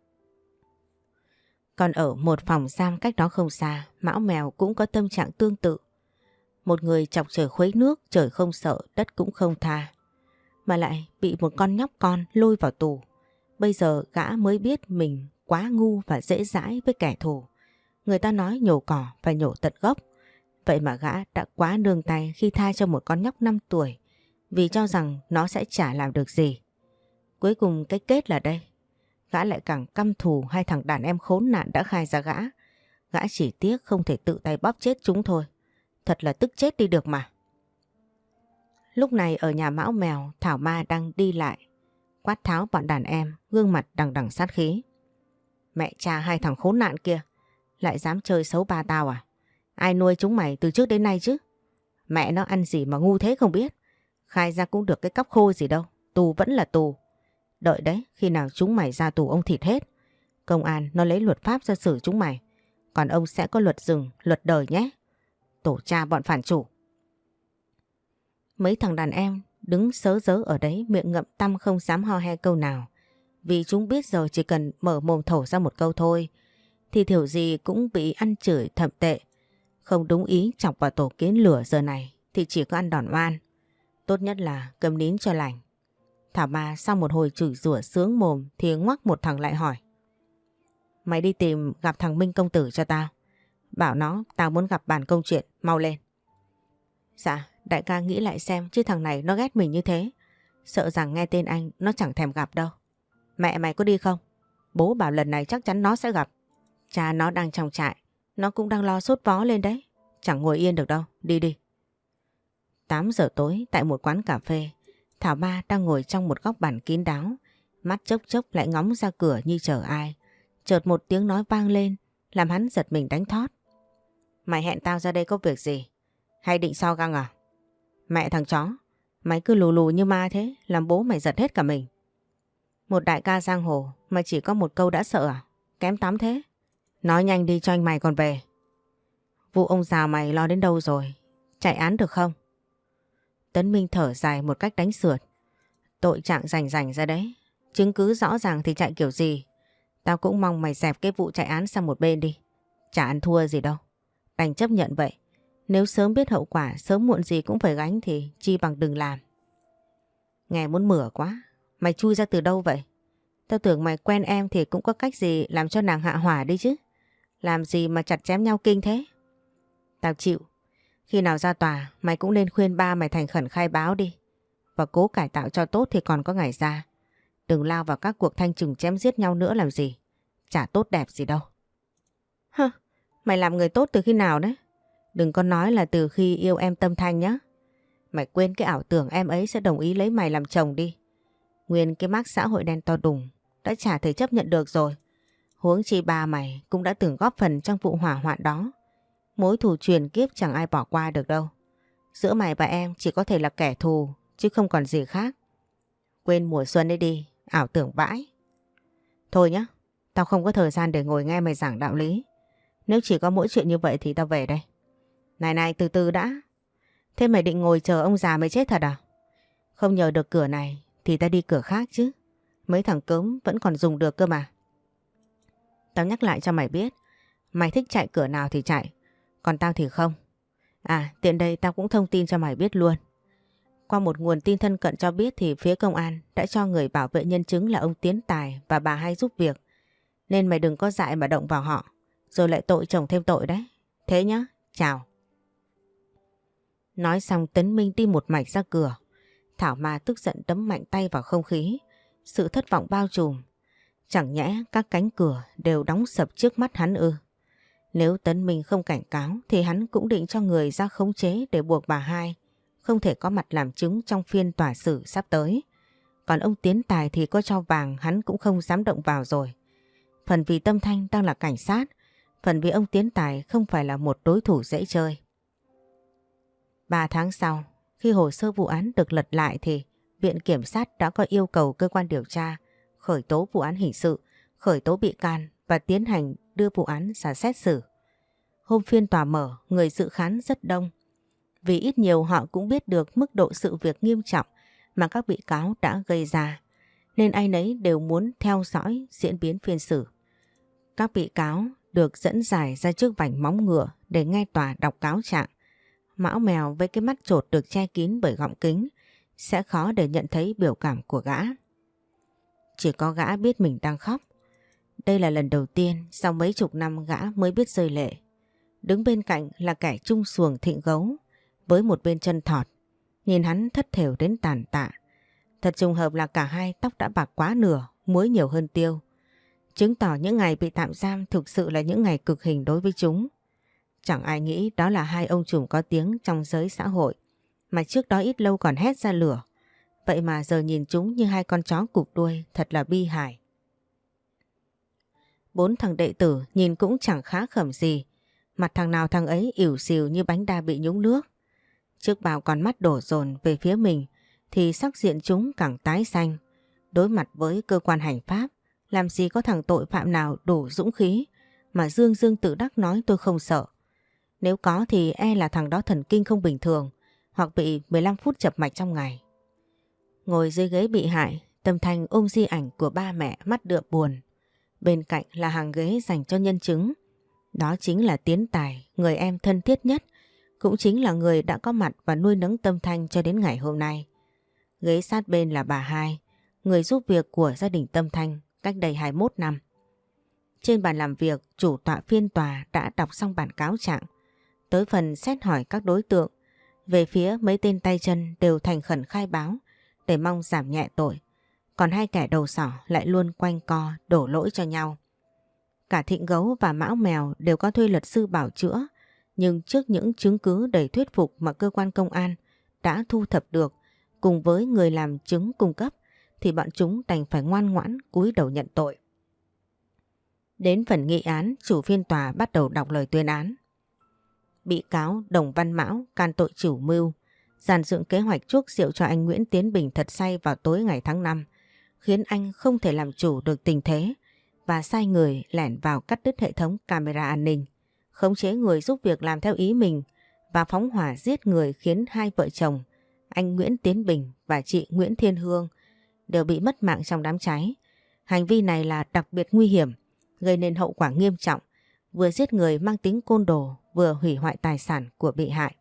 Còn ở một phòng giam cách đó không xa, Mão Mèo cũng có tâm trạng tương tự. Một người chọc trời khuấy nước, trời không sợ, đất cũng không tha. Mà lại bị một con nhóc con lôi vào tù. Bây giờ gã mới biết mình quá ngu và dễ dãi với kẻ thù. Người ta nói nhổ cỏ phải nhổ tận gốc. Vậy mà gã đã quá nương tay khi tha cho một con nhóc 5 tuổi vì cho rằng nó sẽ chả làm được gì. Cuối cùng cái kết là đây. Gã lại càng căm thù hai thằng đàn em khốn nạn đã khai ra gã. Gã chỉ tiếc không thể tự tay bóp chết chúng thôi. Thật là tức chết đi được mà. Lúc này ở nhà Mão Mèo, Thảo Ma đang đi lại. Quát tháo bọn đàn em, gương mặt đằng đằng sát khí. Mẹ cha hai thằng khốn nạn kia, lại dám chơi xấu ba tao à? Ai nuôi chúng mày từ trước đến nay chứ? Mẹ nó ăn gì mà ngu thế không biết. Khai ra cũng được cái cóc khô gì đâu. Tù vẫn là tù. Đợi đấy, khi nào chúng mày ra tù ông thịt hết. Công an nó lấy luật pháp ra xử chúng mày. Còn ông sẽ có luật rừng, luật đời nhé. Tổ cha bọn phản chủ. Mấy thằng đàn em đứng sớ rớ ở đấy, miệng ngậm tăm không dám ho he câu nào. Vì chúng biết giờ chỉ cần mở mồm thổ ra một câu thôi thì thiểu gì cũng bị ăn chửi thậm tệ. Không đúng ý chọc vào tổ kiến lửa giờ này thì chỉ có ăn đòn oan. Tốt nhất là câm nín cho lành. Thảo Ma sau một hồi chửi rủa sướng mồm thì ngoắc một thằng lại hỏi. Mày đi tìm gặp thằng Minh công tử cho tao. Bảo nó tao muốn gặp bàn công chuyện, mau lên. Dạ, đại ca nghĩ lại xem chứ thằng này nó ghét mình như thế. Sợ rằng nghe tên anh nó chẳng thèm gặp đâu. Mẹ mày có đi không? Bố bảo lần này chắc chắn nó sẽ gặp. Cha nó đang trong trại, nó cũng đang lo sốt vó lên đấy. Chẳng ngồi yên được đâu, đi đi. 8 giờ tối tại một quán cà phê, Thảo Ma đang ngồi trong một góc bàn kín đáo. Mắt chốc chốc lại ngóng ra cửa như chờ ai. Chợt một tiếng nói vang lên, làm hắn giật mình đánh thót. Mày hẹn tao ra đây có việc gì? Hay định so găng à? Mẹ thằng chó, mày cứ lù lù như ma thế, làm bố mày giật hết cả mình. Một đại ca giang hồ mà chỉ có một câu đã sợ à? Kém tắm thế. Nói nhanh đi cho anh mày còn về. Vụ ông già mày lo đến đâu rồi? Chạy án được không? Tấn Minh thở dài một cách đánh sượt. Tội trạng rành rành ra đấy. Chứng cứ rõ ràng thì chạy kiểu gì? Tao cũng mong mày dẹp cái vụ chạy án sang một bên đi. Chả ăn thua gì đâu. Đành chấp nhận vậy. Nếu sớm biết hậu quả sớm muộn gì cũng phải gánh thì chi bằng đừng làm. Nghe muốn mửa quá. Mày chui ra từ đâu vậy? Tao tưởng mày quen em thì cũng có cách gì làm cho nàng hạ hỏa đi chứ. Làm gì mà chặt chém nhau kinh thế? Tao chịu. Khi nào ra tòa mày cũng nên khuyên ba mày thành khẩn khai báo đi. Và cố cải tạo cho tốt thì còn có ngày ra. Đừng lao vào các cuộc thanh trừng chém giết nhau nữa làm gì. Chả tốt đẹp gì đâu. Hơ, mày làm người tốt từ khi nào đấy? Đừng có nói là từ khi yêu em Tâm Thanh nhé. Mày quên cái ảo tưởng em ấy sẽ đồng ý lấy mày làm chồng đi. Nguyên cái mác xã hội đen to đùng đã chả thể chấp nhận được rồi. Huống chi ba mày cũng đã từng góp phần trong vụ hỏa hoạn đó. Mối thù truyền kiếp chẳng ai bỏ qua được đâu. Giữa mày và em chỉ có thể là kẻ thù chứ không còn gì khác. Quên mùa xuân ấy đi, ảo tưởng vãi. Thôi nhá, tao không có thời gian để ngồi nghe mày giảng đạo lý. Nếu chỉ có mỗi chuyện như vậy thì tao về đây. Này này, từ từ đã. Thế mày định ngồi chờ ông già mới chết thật à? Không nhờ được cửa này thì ta đi cửa khác chứ. Mấy thằng cớm vẫn còn dùng được cơ mà. Tao nhắc lại cho mày biết, mày thích chạy cửa nào thì chạy, còn tao thì không. À, tiện đây tao cũng thông tin cho mày biết luôn. Qua một nguồn tin thân cận cho biết thì phía công an đã cho người bảo vệ nhân chứng là ông Tiến Tài và bà Hai giúp việc. Nên mày đừng có dại mà động vào họ, rồi lại tội chồng thêm tội đấy. Thế nhá, chào. Nói xong Tấn Minh đi một mạch ra cửa. Thảo Mai tức giận đấm mạnh tay vào không khí. Sự thất vọng bao trùm. Chẳng nhẽ các cánh cửa đều đóng sập trước mắt hắn ư? Nếu Tấn Minh không cảnh cáo thì hắn cũng định cho người ra khống chế để buộc bà Hai không thể có mặt làm chứng trong phiên tòa xử sắp tới. Còn ông Tiến Tài thì có cho vàng hắn cũng không dám động vào rồi. Phần vì Tâm Thanh đang là cảnh sát, phần vì ông Tiến Tài không phải là một đối thủ dễ chơi. 3 tháng sau, khi hồ sơ vụ án được lật lại thì Viện Kiểm sát đã có yêu cầu cơ quan điều tra khởi tố vụ án hình sự, khởi tố bị can và tiến hành đưa vụ án ra xét xử. Hôm phiên tòa mở, người dự khán rất đông. Vì ít nhiều họ cũng biết được mức độ sự việc nghiêm trọng mà các bị cáo đã gây ra, nên ai nấy đều muốn theo dõi diễn biến phiên xử. Các bị cáo được dẫn giải ra trước vành móng ngựa để nghe tòa đọc cáo trạng. Mão mèo với cái mắt chột được che kín bởi gọng kính sẽ khó để nhận thấy biểu cảm của gã. Chỉ có gã biết mình đang khóc. Đây là lần đầu tiên sau mấy chục năm gã mới biết rơi lệ. Đứng bên cạnh là kẻ chung xuồng Thịnh Gấu với một bên chân thọt. Nhìn hắn thất thểu đến tàn tạ. Thật trùng hợp là cả hai tóc đã bạc quá nửa, muối nhiều hơn tiêu. Chứng tỏ những ngày bị tạm giam thực sự là những ngày cực hình đối với chúng. Chẳng ai nghĩ đó là hai ông trùm có tiếng trong giới xã hội, mà trước đó ít lâu còn hét ra lửa. Vậy mà giờ nhìn chúng như hai con chó cụp đuôi, thật là bi hài. 4 thằng đệ tử nhìn cũng chẳng khá khẩm gì. Mặt thằng nào thằng ấy ỉu xìu như bánh đa bị nhúng nước. Trước bao con mắt đổ dồn về phía mình thì sắc diện chúng càng tái xanh. Đối mặt với cơ quan hành pháp, làm gì có thằng tội phạm nào đủ dũng khí mà dương dương tự đắc nói tôi không sợ. Nếu có thì e là thằng đó thần kinh không bình thường hoặc bị 15 phút chập mạch trong ngày. Ngồi dưới ghế bị hại, Tâm Thanh ôm di ảnh của ba mẹ mắt đượm buồn. Bên cạnh là hàng ghế dành cho nhân chứng. Đó chính là Tiến Tài, người em thân thiết nhất, cũng chính là người đã có mặt và nuôi nấng Tâm Thanh cho đến ngày hôm nay. Ghế sát bên là bà Hai, người giúp việc của gia đình Tâm Thanh cách đây 21 năm. Trên bàn làm việc, chủ tọa phiên tòa đã đọc xong bản cáo trạng. Tới phần xét hỏi các đối tượng, về phía mấy tên tay chân đều thành khẩn khai báo để mong giảm nhẹ tội. Còn hai kẻ đầu sỏ lại luôn quanh co đổ lỗi cho nhau. Cả Thịnh Gấu và Mão Mèo đều có thuê luật sư bảo chữa, nhưng trước những chứng cứ đầy thuyết phục mà cơ quan công an đã thu thập được cùng với người làm chứng cung cấp thì bọn chúng đành phải ngoan ngoãn cúi đầu nhận tội. Đến phần nghị án, chủ phiên tòa bắt đầu đọc lời tuyên án. Bị cáo Đồng Văn Mão can tội chủ mưu, dàn dựng kế hoạch chuốc rượu cho anh Nguyễn Tiến Bình thật say vào tối ngày tháng 5, khiến anh không thể làm chủ được tình thế và sai người lẻn vào cắt đứt hệ thống camera an ninh, khống chế người giúp việc làm theo ý mình và phóng hỏa giết người khiến hai vợ chồng, anh Nguyễn Tiến Bình và chị Nguyễn Thiên Hương đều bị mất mạng trong đám cháy. Hành vi này là đặc biệt nguy hiểm, gây nên hậu quả nghiêm trọng, vừa giết người mang tính côn đồ, vừa hủy hoại tài sản của bị hại.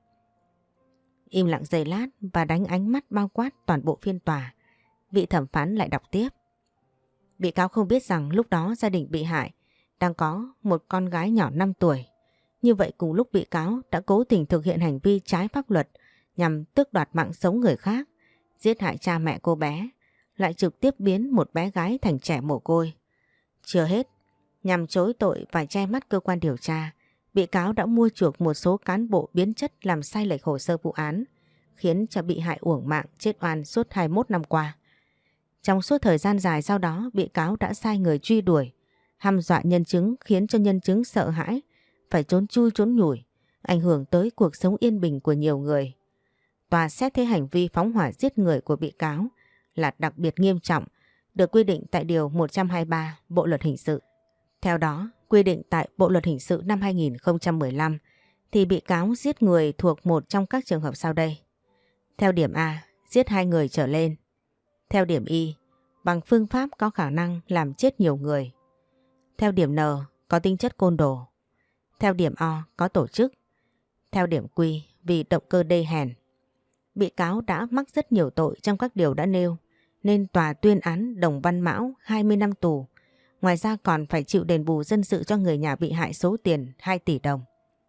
Im lặng giây lát và đánh ánh mắt bao quát toàn bộ phiên tòa, vị thẩm phán lại đọc tiếp. Bị cáo không biết rằng lúc đó gia đình bị hại đang có một con gái nhỏ 5 tuổi. Như vậy cùng lúc bị cáo đã cố tình thực hiện hành vi trái pháp luật nhằm tước đoạt mạng sống người khác, giết hại cha mẹ cô bé, lại trực tiếp biến một bé gái thành trẻ mồ côi. Chưa hết, nhằm chối tội và che mắt cơ quan điều tra, bị cáo đã mua chuộc một số cán bộ biến chất làm sai lệch hồ sơ vụ án, khiến cho bị hại uổng mạng chết oan suốt 21 năm qua. Trong suốt thời gian dài sau đó, bị cáo đã sai người truy đuổi, hăm dọa nhân chứng khiến cho nhân chứng sợ hãi, phải trốn chui trốn nhủi, ảnh hưởng tới cuộc sống yên bình của nhiều người. Tòa xét thấy hành vi phóng hỏa giết người của bị cáo là đặc biệt nghiêm trọng, được quy định tại Điều 123 Bộ Luật Hình sự. Theo đó, quy định tại Bộ Luật Hình sự năm 2015 thì bị cáo giết người thuộc một trong các trường hợp sau đây. Theo điểm A, giết 2 người trở lên. Theo điểm Y, bằng phương pháp có khả năng làm chết nhiều người. Theo điểm N, có tính chất côn đồ. Theo điểm O, có tổ chức. Theo điểm Q, vì động cơ đê hèn. Bị cáo đã mắc rất nhiều tội trong các điều đã nêu, nên tòa tuyên án Đồng Văn Mão 20 năm tù. Ngoài ra còn phải chịu đền bù dân sự cho người nhà bị hại số tiền 2 tỷ đồng.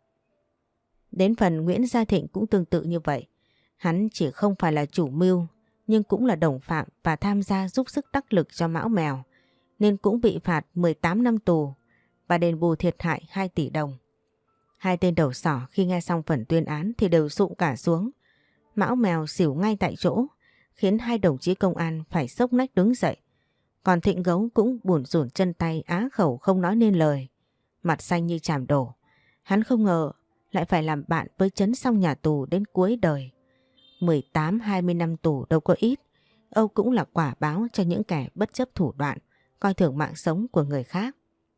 Đến phần Nguyễn Gia Thịnh cũng tương tự như vậy. Hắn chỉ không phải là chủ mưu, nhưng cũng là đồng phạm và tham gia giúp sức đắc lực cho Mão Mèo, nên cũng bị phạt 18 năm tù và đền bù thiệt hại 2 tỷ đồng. Hai tên đầu sỏ khi nghe xong phần tuyên án thì đều sụp cả xuống. Mão Mèo xỉu ngay tại chỗ, khiến hai đồng chí công an phải xốc nách đứng dậy. Còn Thịnh Gấu cũng bủn rủn chân tay, á khẩu không nói nên lời, mặt xanh như chàm đổ. Hắn không ngờ lại phải làm bạn với Trấn Song nhà tù đến cuối đời. 18-20 năm tù đâu có ít, Âu cũng là quả báo cho những kẻ bất chấp thủ đoạn, coi thường mạng sống của người khác.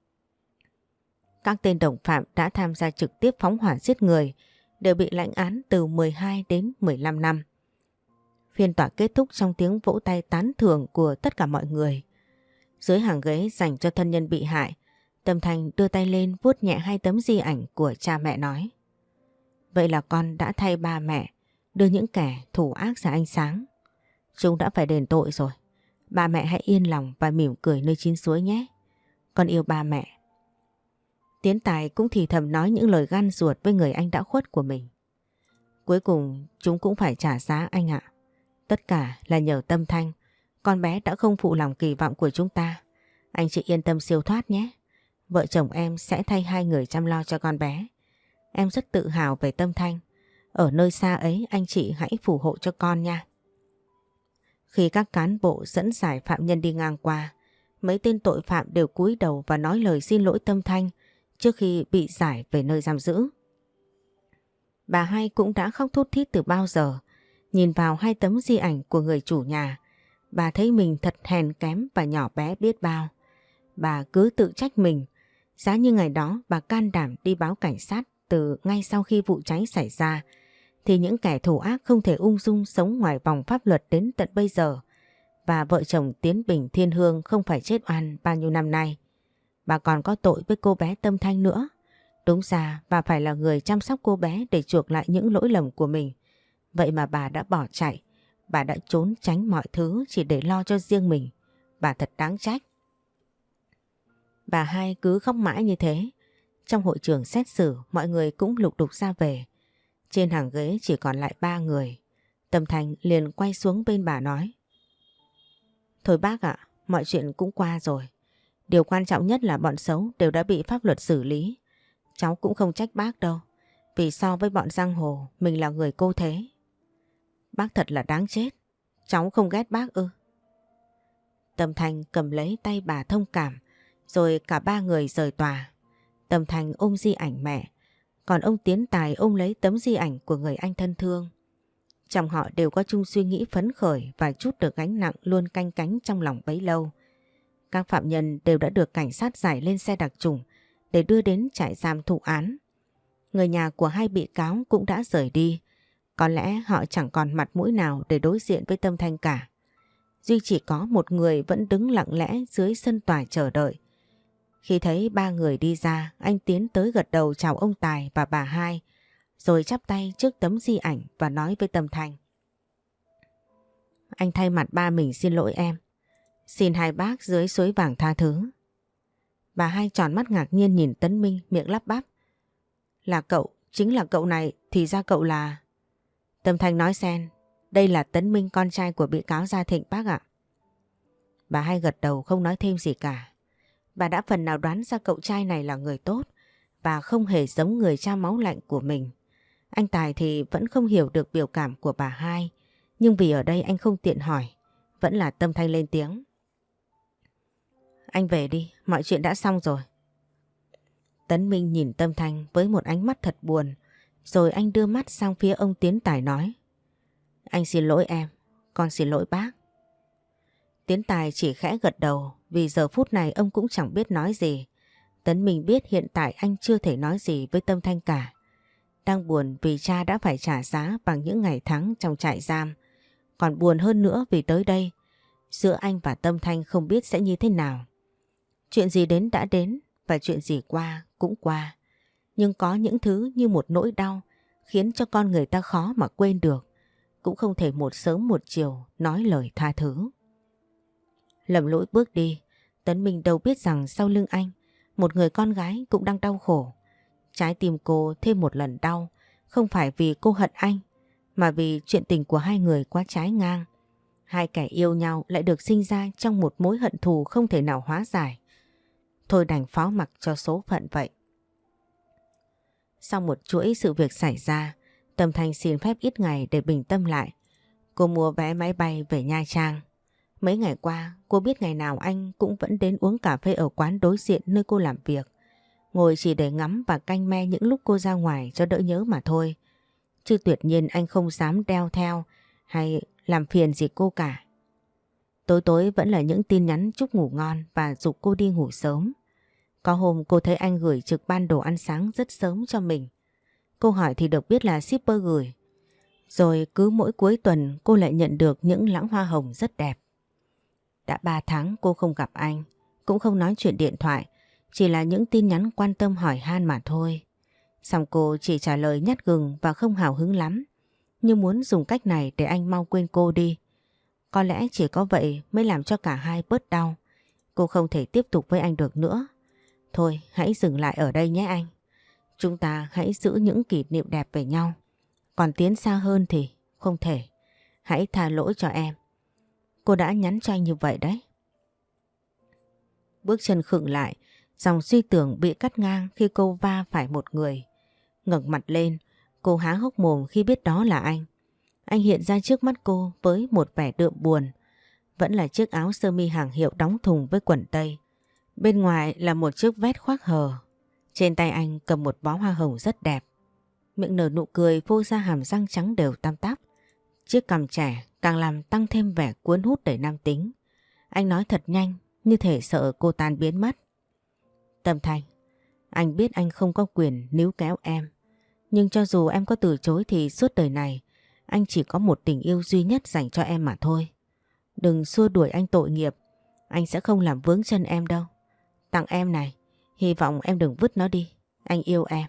Các tên đồng phạm đã tham gia trực tiếp phóng hỏa giết người đều bị lãnh án từ 12 đến 15 năm. Phiên tòa kết thúc trong tiếng vỗ tay tán thưởng của tất cả mọi người. Dưới hàng ghế dành cho thân nhân bị hại, Tâm Thanh đưa tay lên vuốt nhẹ 2 tấm di ảnh của cha mẹ nói: vậy là con đã thay ba mẹ đưa những kẻ thủ ác ra ánh sáng. Chúng đã phải đền tội rồi. Ba mẹ hãy yên lòng và mỉm cười nơi chín suối nhé. Con yêu ba mẹ. Tiến Tài cũng thì thầm nói những lời gan ruột với người anh đã khuất của mình. Cuối cùng chúng cũng phải trả giá anh ạ. Tất cả là nhờ Tâm Thanh. Con bé đã không phụ lòng kỳ vọng của chúng ta. Anh chị yên tâm siêu thoát nhé. Vợ chồng em sẽ thay 2 người chăm lo cho con bé. Em rất tự hào về Tâm Thanh. Ở nơi xa ấy anh chị hãy phù hộ cho con nha. Khi các cán bộ dẫn giải phạm nhân đi ngang qua, mấy tên tội phạm đều cúi đầu và nói lời xin lỗi Tâm Thanh trước khi bị giải về nơi giam giữ. Bà Hai cũng đã khóc thút thít từ bao giờ. Nhìn vào 2 tấm di ảnh của người chủ nhà, bà thấy mình thật hèn kém và nhỏ bé biết bao. Bà cứ tự trách mình. Giá như ngày đó bà can đảm đi báo cảnh sát từ ngay sau khi vụ cháy xảy ra, thì những kẻ thủ ác không thể ung dung sống ngoài vòng pháp luật đến tận bây giờ, và vợ chồng Tiến Bình Thiên Hương không phải chết oan bao nhiêu năm nay. Bà còn có tội với cô bé Tâm Thanh nữa. Đúng ra bà phải là người chăm sóc cô bé để chuộc lại những lỗi lầm của mình. Vậy mà bà đã bỏ chạy. Bà đã trốn tránh mọi thứ chỉ để lo cho riêng mình. Bà thật đáng trách. Bà Hai cứ khóc mãi như thế. Trong hội trường xét xử, mọi người cũng lục đục ra về. Trên hàng ghế chỉ còn lại 3 người. Tâm Thanh liền quay xuống bên bà nói: thôi bác ạ, mọi chuyện cũng qua rồi. Điều quan trọng nhất là bọn xấu đều đã bị pháp luật xử lý. Cháu cũng không trách bác đâu. Vì so với bọn giang hồ, mình là người cô thế. Bác thật là đáng chết. Cháu không ghét bác ư? Tâm Thanh cầm lấy tay bà thông cảm, rồi cả 3 người rời tòa. Tâm Thanh ôm di ảnh mẹ, còn ông Tiến Tài ôm lấy tấm di ảnh của người anh thân thương. Trong họ đều có chung suy nghĩ phấn khởi và chút được gánh nặng luôn canh cánh trong lòng bấy lâu. Các phạm nhân đều đã được cảnh sát giải lên xe đặc trùng để đưa đến trại giam thụ án. Người nhà của 2 bị cáo cũng đã rời đi. Có lẽ họ chẳng còn mặt mũi nào để đối diện với Tâm Thanh cả. Duy chỉ có một người vẫn đứng lặng lẽ dưới sân tòa chờ đợi. Khi thấy 3 người đi ra, anh tiến tới gật đầu chào ông Tài và bà Hai, rồi chắp tay trước tấm di ảnh và nói với Tâm Thanh: anh thay mặt ba mình xin lỗi em. Xin hai bác dưới suối vàng tha thứ. Bà Hai tròn mắt ngạc nhiên nhìn Tấn Minh, miệng lắp bắp: là cậu, chính là cậu này, thì ra cậu là... Tâm Thanh nói xen: đây là Tấn Minh, con trai của bị cáo Gia Thịnh bác ạ. Bà Hai gật đầu không nói thêm gì cả. Bà đã phần nào đoán ra cậu trai này là người tốt và không hề giống người cha máu lạnh của mình. Anh Tài thì vẫn không hiểu được biểu cảm của bà hai, nhưng vì ở đây anh không tiện hỏi, vẫn là Tâm Thanh lên tiếng. Anh về đi, mọi chuyện đã xong rồi. Tấn Minh nhìn Tâm Thanh với một ánh mắt thật buồn, rồi anh đưa mắt sang phía ông Tiến Tài nói. Anh xin lỗi em, con xin lỗi bác. Tiến Tài chỉ khẽ gật đầu, vì giờ phút này ông cũng chẳng biết nói gì. Tấn Minh biết hiện tại anh chưa thể nói gì với Tâm Thanh cả. Đang buồn vì cha đã phải trả giá bằng những ngày tháng trong trại giam. Còn buồn hơn nữa vì tới đây, giữa anh và Tâm Thanh không biết sẽ như thế nào. Chuyện gì đến đã đến và chuyện gì qua cũng qua. Nhưng có những thứ như một nỗi đau khiến cho con người ta khó mà quên được. Cũng không thể một sớm một chiều nói lời tha thứ. Lầm lũi bước đi, Tấn Minh đâu biết rằng sau lưng anh, một người con gái cũng đang đau khổ. Trái tim cô thêm một lần đau, không phải vì cô hận anh, mà vì chuyện tình của hai người quá trái ngang. Hai kẻ yêu nhau lại được sinh ra trong một mối hận thù không thể nào hóa giải. Thôi đành phó mặc cho số phận vậy. Sau một chuỗi sự việc xảy ra, Tâm Thanh xin phép ít ngày để bình tâm lại. Cô mua vé máy bay về Nha Trang. Mấy ngày qua, cô biết ngày nào anh cũng vẫn đến uống cà phê ở quán đối diện nơi cô làm việc. Ngồi chỉ để ngắm và canh me những lúc cô ra ngoài cho đỡ nhớ mà thôi. Chứ tuyệt nhiên anh không dám đeo theo hay làm phiền gì cô cả. Tối tối vẫn là những tin nhắn chúc ngủ ngon và giục cô đi ngủ sớm. Có hôm cô thấy anh gửi trực ban đồ ăn sáng rất sớm cho mình. Cô hỏi thì được biết là shipper gửi. Rồi cứ mỗi cuối tuần cô lại nhận được những lẵng hoa hồng rất đẹp. Đã 3 tháng cô không gặp anh, cũng không nói chuyện điện thoại, chỉ là những tin nhắn quan tâm hỏi han mà thôi. Xong cô chỉ trả lời nhát gừng và không hào hứng lắm, như muốn dùng cách này để anh mau quên cô đi. Có lẽ chỉ có vậy mới làm cho cả hai bớt đau. Cô không thể tiếp tục với anh được nữa. Thôi hãy dừng lại ở đây nhé anh. Chúng ta hãy giữ những kỷ niệm đẹp về nhau. Còn tiến xa hơn thì không thể. Hãy tha lỗi cho em. Cô đã nhắn cho anh như vậy đấy. Bước chân khựng lại, dòng suy tưởng bị cắt ngang khi cô va phải một người. Ngẩng mặt lên, cô há hốc mồm khi biết đó là anh. Anh hiện ra trước mắt cô với một vẻ đượm buồn. Vẫn là chiếc áo sơ mi hàng hiệu đóng thùng với quần tây. Bên ngoài là một chiếc vest khoác hờ. Trên tay anh cầm một bó hoa hồng rất đẹp. Miệng nở nụ cười phô ra hàm răng trắng đều tăm tắp. Chiếc cằm trẻ càng làm tăng thêm vẻ cuốn hút đầy nam tính. Anh nói thật nhanh, như thể sợ cô tan biến mất. Tâm Thanh, anh biết anh không có quyền níu kéo em. Nhưng cho dù em có từ chối thì suốt đời này anh chỉ có một tình yêu duy nhất dành cho em mà thôi. Đừng xua đuổi anh tội nghiệp. Anh sẽ không làm vướng chân em đâu. Tặng em này, hy vọng em đừng vứt nó đi. Anh yêu em.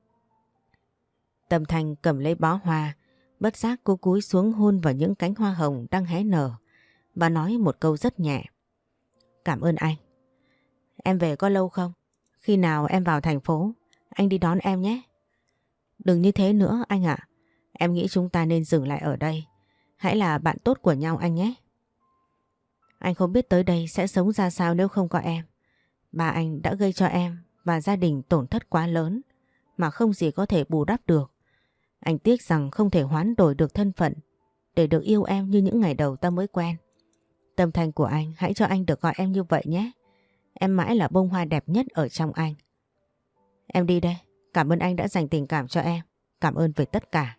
Tâm Thanh cầm lấy bó hoa, bất giác cô cúi xuống hôn vào những cánh hoa hồng đang hé nở và nói một câu rất nhẹ. Cảm ơn anh. Em về có lâu không? Khi nào em vào thành phố, anh đi đón em nhé. Đừng như thế nữa anh ạ. Em nghĩ chúng ta nên dừng lại ở đây. Hãy là bạn tốt của nhau anh nhé. Anh không biết tới đây sẽ sống ra sao nếu không có em. Ba anh đã gây cho em và gia đình tổn thất quá lớn mà không gì có thể bù đắp được. Anh tiếc rằng không thể hoán đổi được thân phận để được yêu em như những ngày đầu ta mới quen. Tâm Thanh của anh, hãy cho anh được gọi em như vậy nhé. Em mãi là bông hoa đẹp nhất ở trong anh. Em đi đây. Cảm ơn anh đã dành tình cảm cho em. Cảm ơn về tất cả.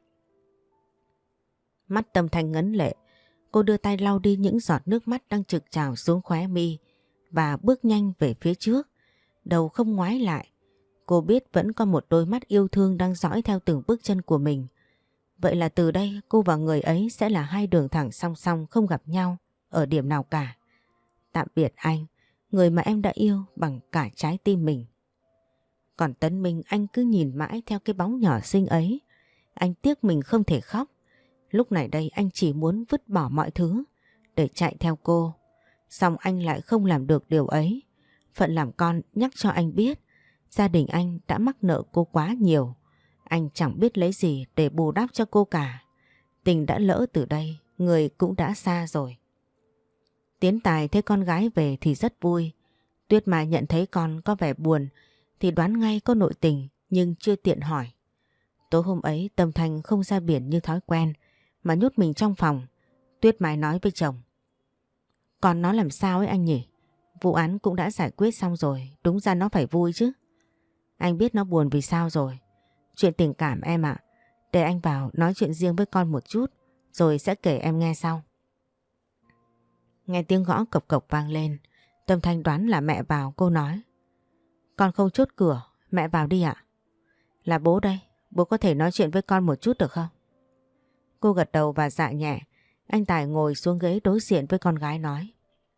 Mắt Tâm Thanh ngấn lệ. Cô đưa tay lau đi những giọt nước mắt đang trực trào xuống khóe mi và bước nhanh về phía trước. Đầu không ngoái lại. Cô biết vẫn có một đôi mắt yêu thương đang dõi theo từng bước chân của mình. Vậy là từ đây cô và người ấy sẽ là hai đường thẳng song song không gặp nhau ở điểm nào cả. Tạm biệt anh, người mà em đã yêu bằng cả trái tim mình. Còn Tấn Minh, anh cứ nhìn mãi theo cái bóng nhỏ xinh ấy. Anh tiếc mình không thể khóc. Lúc này đây anh chỉ muốn vứt bỏ mọi thứ để chạy theo cô. Song anh lại không làm được điều ấy. Phận làm con nhắc cho anh biết gia đình anh đã mắc nợ cô quá nhiều. Anh chẳng biết lấy gì để bù đắp cho cô cả. Tình đã lỡ từ đây, người cũng đã xa rồi. Tiến Tài thấy con gái về thì rất vui. Tuyết Mai nhận thấy con có vẻ buồn thì đoán ngay có nội tình nhưng chưa tiện hỏi. Tối hôm ấy Tâm Thanh không ra biển như thói quen mà nhốt mình trong phòng. Tuyết Mai nói với chồng. Con nó làm sao ấy anh nhỉ? Vụ án cũng đã giải quyết xong rồi, đúng ra nó phải vui chứ. Anh biết nó buồn vì sao rồi. Chuyện tình cảm em ạ. Để anh vào nói chuyện riêng với con một chút rồi sẽ kể em nghe sau. Nghe tiếng gõ cộc cộc vang lên, Tâm Thanh đoán là mẹ vào. Cô nói. Con không chốt cửa, mẹ vào đi ạ. Là bố đây, bố có thể nói chuyện với con một chút được không? Cô gật đầu và dạ nhẹ. Anh Tài ngồi xuống ghế đối diện với con gái nói.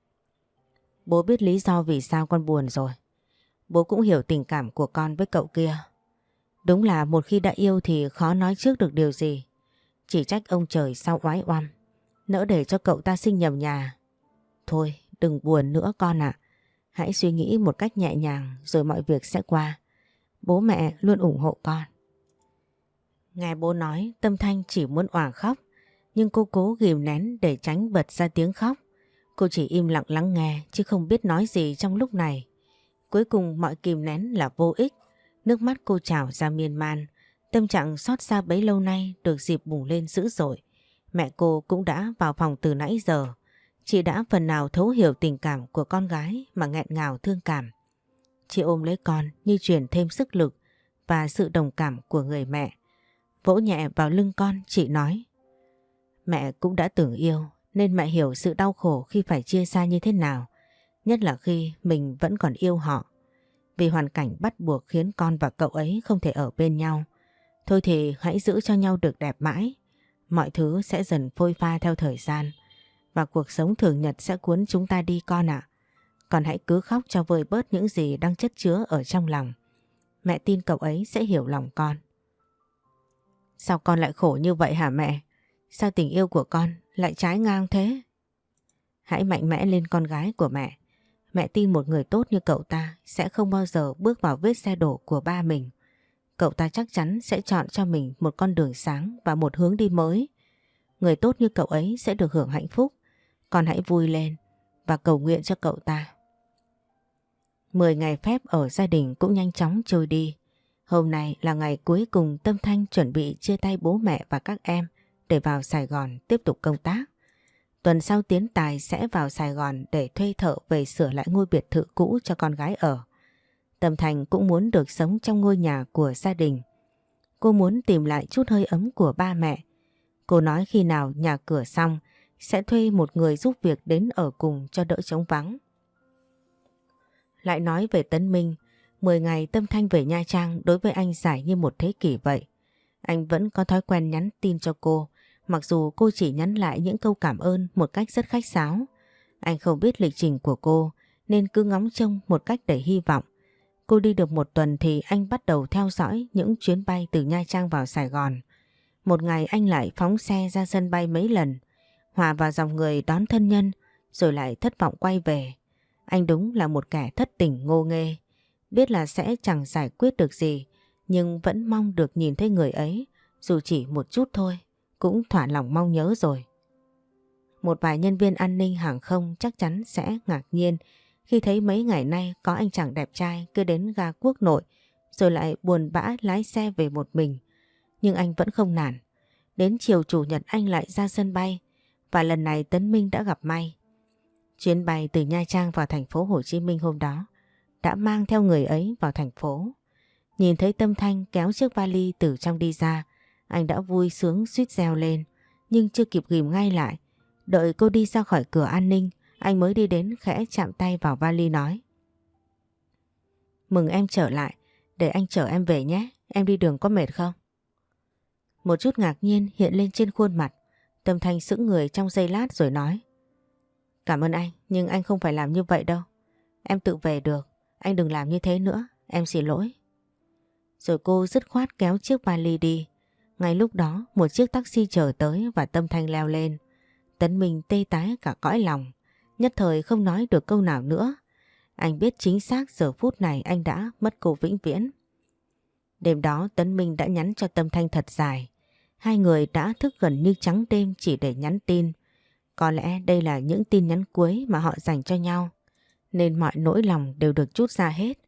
Bố biết lý do vì sao con buồn rồi. Bố cũng hiểu tình cảm của con với cậu kia. Đúng là một khi đã yêu thì khó nói trước được điều gì. Chỉ trách ông trời sao oái oăm, nỡ để cho cậu ta sinh nhầm nhà. Thôi đừng buồn nữa con ạ. Hãy suy nghĩ một cách nhẹ nhàng rồi mọi việc sẽ qua. Bố mẹ luôn ủng hộ con. Nghe bố nói Tâm Thanh chỉ muốn òa khóc. Nhưng cô cố ghìm nén để tránh bật ra tiếng khóc. Cô chỉ im lặng lắng nghe chứ không biết nói gì trong lúc này. Cuối cùng mọi kìm nén là vô ích. Nước mắt cô trào ra miên man. Tâm trạng xót xa bấy lâu nay được dịp bùng lên dữ dội. Mẹ cô cũng đã vào phòng từ nãy giờ. Chị đã phần nào thấu hiểu tình cảm của con gái mà nghẹn ngào thương cảm. Chị ôm lấy con như truyền thêm sức lực và sự đồng cảm của người mẹ. Vỗ nhẹ vào lưng con, chị nói. Mẹ cũng đã từng yêu nên mẹ hiểu sự đau khổ khi phải chia xa như thế nào. Nhất là khi mình vẫn còn yêu họ. Vì hoàn cảnh bắt buộc khiến con và cậu ấy không thể ở bên nhau. Thôi thì hãy giữ cho nhau được đẹp mãi. Mọi thứ sẽ dần phôi pha theo thời gian. Và cuộc sống thường nhật sẽ cuốn chúng ta đi con ạ. Con hãy cứ khóc cho vơi bớt những gì đang chất chứa ở trong lòng. Mẹ tin cậu ấy sẽ hiểu lòng con. Sao con lại khổ như vậy hả mẹ? Sao tình yêu của con lại trái ngang thế? Hãy mạnh mẽ lên con gái của mẹ. Mẹ tin một người tốt như cậu ta sẽ không bao giờ bước vào vết xe đổ của ba mình. Cậu ta chắc chắn sẽ chọn cho mình một con đường sáng và một hướng đi mới. Người tốt như cậu ấy sẽ được hưởng hạnh phúc. Con hãy vui lên và cầu nguyện cho cậu ta. 10 ngày phép ở gia đình cũng nhanh chóng trôi đi. Hôm nay là ngày cuối cùng Tâm Thanh chuẩn bị chia tay bố mẹ và các em để vào Sài Gòn tiếp tục công tác. Tuần sau Tiến Tài sẽ vào Sài Gòn để thuê thợ về sửa lại ngôi biệt thự cũ cho con gái ở. Tâm Thanh cũng muốn được sống trong ngôi nhà của gia đình. Cô muốn tìm lại chút hơi ấm của ba mẹ. Cô nói khi nào nhà cửa xong sẽ thuê một người giúp việc đến ở cùng cho đỡ trống vắng. Lại nói về Tấn Minh, 10 ngày Tâm Thanh về Nha Trang đối với anh dài như một thế kỷ vậy. Anh vẫn có thói quen nhắn tin cho cô, mặc dù cô chỉ nhắn lại những câu cảm ơn một cách rất khách sáo. Anh không biết lịch trình của cô nên cứ ngóng trông một cách đầy hy vọng. Cô đi được một tuần thì anh bắt đầu theo dõi những chuyến bay từ Nha Trang vào Sài Gòn. Một ngày anh lại phóng xe ra sân bay mấy lần, hòa vào dòng người đón thân nhân, rồi lại thất vọng quay về. Anh đúng là một kẻ thất tình ngô nghê. Biết là sẽ chẳng giải quyết được gì, nhưng vẫn mong được nhìn thấy người ấy, dù chỉ một chút thôi, cũng thỏa lòng mong nhớ rồi. Một vài nhân viên an ninh hàng không chắc chắn sẽ ngạc nhiên khi thấy mấy ngày nay có anh chàng đẹp trai cứ đến ga Quốc Nội rồi lại buồn bã lái xe về một mình. Nhưng anh vẫn không nản. Đến chiều chủ nhật anh lại ra sân bay và lần này Tấn Minh đã gặp may. Chuyến bay từ Nha Trang vào thành phố Hồ Chí Minh hôm đó đã mang theo người ấy vào thành phố. Nhìn thấy Tâm Thanh kéo chiếc vali từ trong đi ra, anh đã vui sướng suýt reo lên, nhưng chưa kịp ghim ngay lại. Đợi cô đi ra khỏi cửa an ninh, anh mới đi đến khẽ chạm tay vào vali nói. Mừng em trở lại, để anh chở em về nhé, em đi đường có mệt không? Một chút ngạc nhiên hiện lên trên khuôn mặt, Tâm Thanh sững người trong giây lát rồi nói. Cảm ơn anh, nhưng anh không phải làm như vậy đâu. Em tự về được, anh đừng làm như thế nữa, em xin lỗi. Rồi cô dứt khoát kéo chiếc vali đi. Ngay lúc đó một chiếc taxi chờ tới và Tâm Thanh leo lên. Tấn Minh tê tái cả cõi lòng, nhất thời không nói được câu nào nữa. Anh biết chính xác giờ phút này anh đã mất cô vĩnh viễn. Đêm đó Tấn Minh đã nhắn cho Tâm Thanh thật dài. Hai người đã thức gần như trắng đêm chỉ để nhắn tin. Có lẽ đây là những tin nhắn cuối mà họ dành cho nhau, nên mọi nỗi lòng đều được trút ra hết.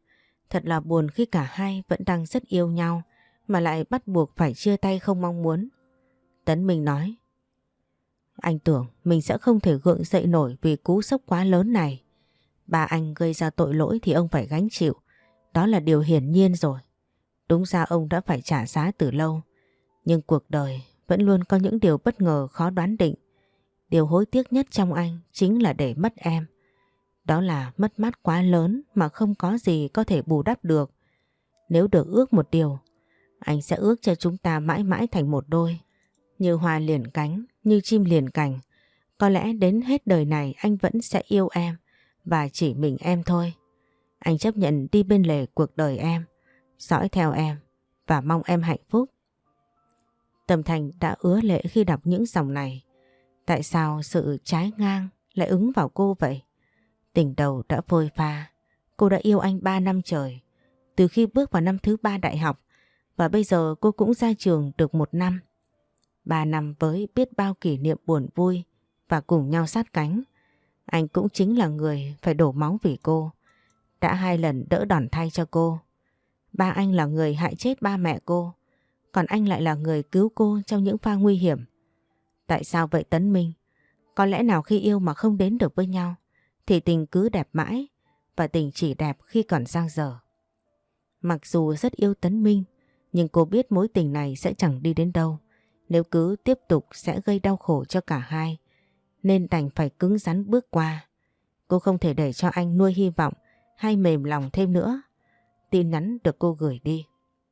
Thật là buồn khi cả hai vẫn đang rất yêu nhau mà lại bắt buộc phải chia tay không mong muốn. Tấn Minh nói, anh tưởng mình sẽ không thể gượng dậy nổi vì cú sốc quá lớn này. Ba anh gây ra tội lỗi thì ông phải gánh chịu. Đó là điều hiển nhiên rồi. Đúng ra ông đã phải trả giá từ lâu. Nhưng cuộc đời vẫn luôn có những điều bất ngờ khó đoán định. Điều hối tiếc nhất trong anh chính là để mất em. Đó là mất mát quá lớn mà không có gì có thể bù đắp được. Nếu được ước một điều, anh sẽ ước cho chúng ta mãi mãi thành một đôi. Như hoa liền cánh, như chim liền cành. Có lẽ đến hết đời này anh vẫn sẽ yêu em và chỉ mình em thôi. Anh chấp nhận đi bên lề cuộc đời em, dõi theo em và mong em hạnh phúc. Tâm Thành đã ứa lệ khi đọc những dòng này. Tại sao sự trái ngang lại ứng vào cô vậy? Tình đầu đã phôi pha. Cô đã yêu anh 3 năm trời. Từ khi bước vào năm thứ 3 đại học. Và bây giờ cô cũng ra trường được 1 năm. 3 năm với biết bao kỷ niệm buồn vui và cùng nhau sát cánh. Anh cũng chính là người phải đổ máu vì cô. Đã 2 lần đỡ đòn thay cho cô. Ba anh là người hại chết ba mẹ cô. Còn anh lại là người cứu cô trong những pha nguy hiểm. Tại sao vậy Tấn Minh? Có lẽ nào khi yêu mà không đến được với nhau thì tình cứ đẹp mãi và tình chỉ đẹp khi còn dang dở. Mặc dù rất yêu Tấn Minh nhưng cô biết mối tình này sẽ chẳng đi đến đâu. Nếu cứ tiếp tục sẽ gây đau khổ cho cả hai nên đành phải cứng rắn bước qua. Cô không thể để cho anh nuôi hy vọng hay mềm lòng thêm nữa. Tin nhắn được cô gửi đi.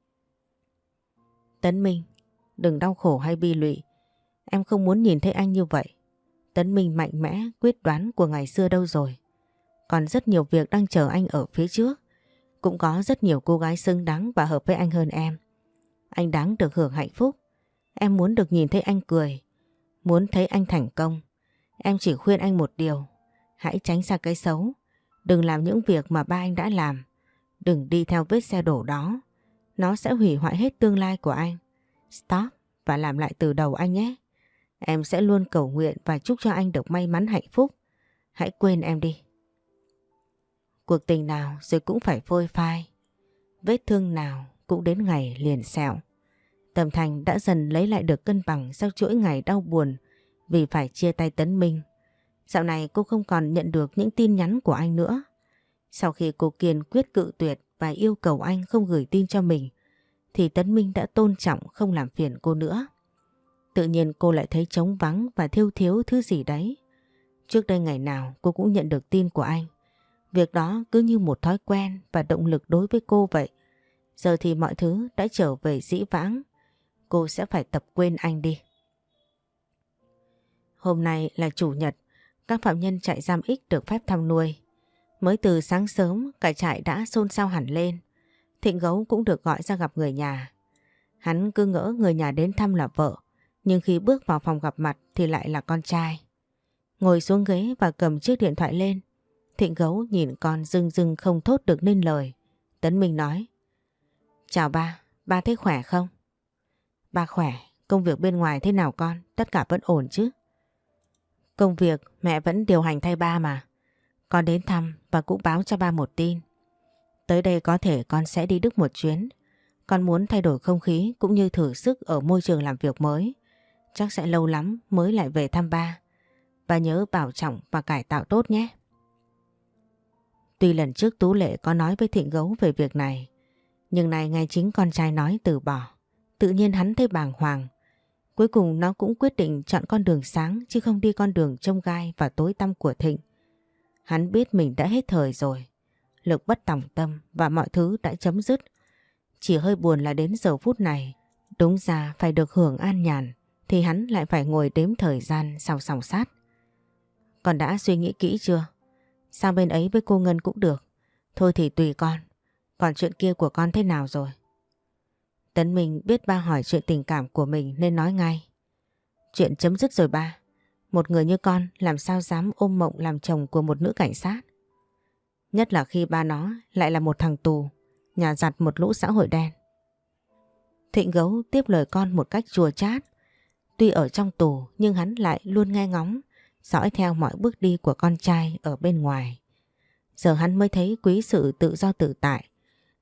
Tấn Minh, đừng đau khổ hay bi lụy. Em không muốn nhìn thấy anh như vậy. Tấn Minh mạnh mẽ, quyết đoán của ngày xưa đâu rồi. Còn rất nhiều việc đang chờ anh ở phía trước. Cũng có rất nhiều cô gái xứng đáng và hợp với anh hơn em. Anh đáng được hưởng hạnh phúc. Em muốn được nhìn thấy anh cười. Muốn thấy anh thành công. Em chỉ khuyên anh một điều. Hãy tránh xa cái xấu. Đừng làm những việc mà ba anh đã làm. Đừng đi theo vết xe đổ đó. Nó sẽ hủy hoại hết tương lai của anh. Stop và làm lại từ đầu anh nhé. Em sẽ luôn cầu nguyện và chúc cho anh được may mắn hạnh phúc. Hãy quên em đi. Cuộc tình nào rồi cũng phải phôi phai. Vết thương nào cũng đến ngày liền sẹo. Tâm Thành đã dần lấy lại được cân bằng sau chuỗi ngày đau buồn vì phải chia tay Tấn Minh. Dạo này cô không còn nhận được những tin nhắn của anh nữa. Sau khi cô kiên quyết cự tuyệt và yêu cầu anh không gửi tin cho mình thì Tấn Minh đã tôn trọng không làm phiền cô nữa. Tự nhiên cô lại thấy trống vắng và thiếu thiếu thứ gì đấy. Trước đây ngày nào cô cũng nhận được tin của anh. Việc đó cứ như một thói quen và động lực đối với cô vậy. Giờ thì mọi thứ đã trở về dĩ vãng. Cô sẽ phải tập quên anh đi. Hôm nay là chủ nhật. Các phạm nhân trại giam X được phép thăm nuôi. Mới từ sáng sớm cả trại đã xôn xao hẳn lên. Thịnh Gấu cũng được gọi ra gặp người nhà. Hắn cứ ngỡ người nhà đến thăm là vợ. Nhưng khi bước vào phòng gặp mặt thì lại là con trai. Ngồi xuống ghế và cầm chiếc điện thoại lên. Thịnh Gấu nhìn con rưng rưng không thốt được nên lời. Tấn Minh nói: Chào ba thấy khỏe không? Ba khỏe, công việc bên ngoài thế nào con? Tất cả vẫn ổn chứ? Công việc mẹ vẫn điều hành thay ba mà. Con đến thăm và cũng báo cho ba một tin. Tới đây có thể con sẽ đi Đức một chuyến. Con muốn thay đổi không khí cũng như thử sức ở môi trường làm việc mới. Chắc sẽ lâu lắm mới lại về thăm ba. Ba nhớ bảo trọng và cải tạo tốt nhé. Tuy lần trước Tú Lệ có nói với Thịnh Gấu về việc này, nhưng này nghe chính con trai nói từ bỏ. Tự nhiên hắn thấy bàng hoàng. Cuối cùng nó cũng quyết định chọn con đường sáng chứ không đi con đường chông gai và tối tăm của Thịnh. Hắn biết mình đã hết thời rồi. Lực bất tòng tâm và mọi thứ đã chấm dứt. Chỉ hơi buồn là đến giờ phút này, đúng ra phải được hưởng an nhàn, thì hắn lại phải ngồi đếm thời gian sau sòng sát. Con đã suy nghĩ kỹ chưa? Sang bên ấy với cô Ngân cũng được. Thôi thì tùy con. Còn chuyện kia của con thế nào rồi? Tấn Minh biết ba hỏi chuyện tình cảm của mình nên nói ngay. Chuyện chấm dứt rồi ba. Một người như con làm sao dám ôm mộng làm chồng của một nữ cảnh sát. Nhất là khi ba nó lại là một thằng tù, nhà giặt một lũ xã hội đen. Thịnh Gấu tiếp lời con một cách chua chát. Tuy ở trong tù nhưng hắn lại luôn nghe ngóng, dõi theo mọi bước đi của con trai ở bên ngoài. Giờ hắn mới thấy quý sự tự do tự tại.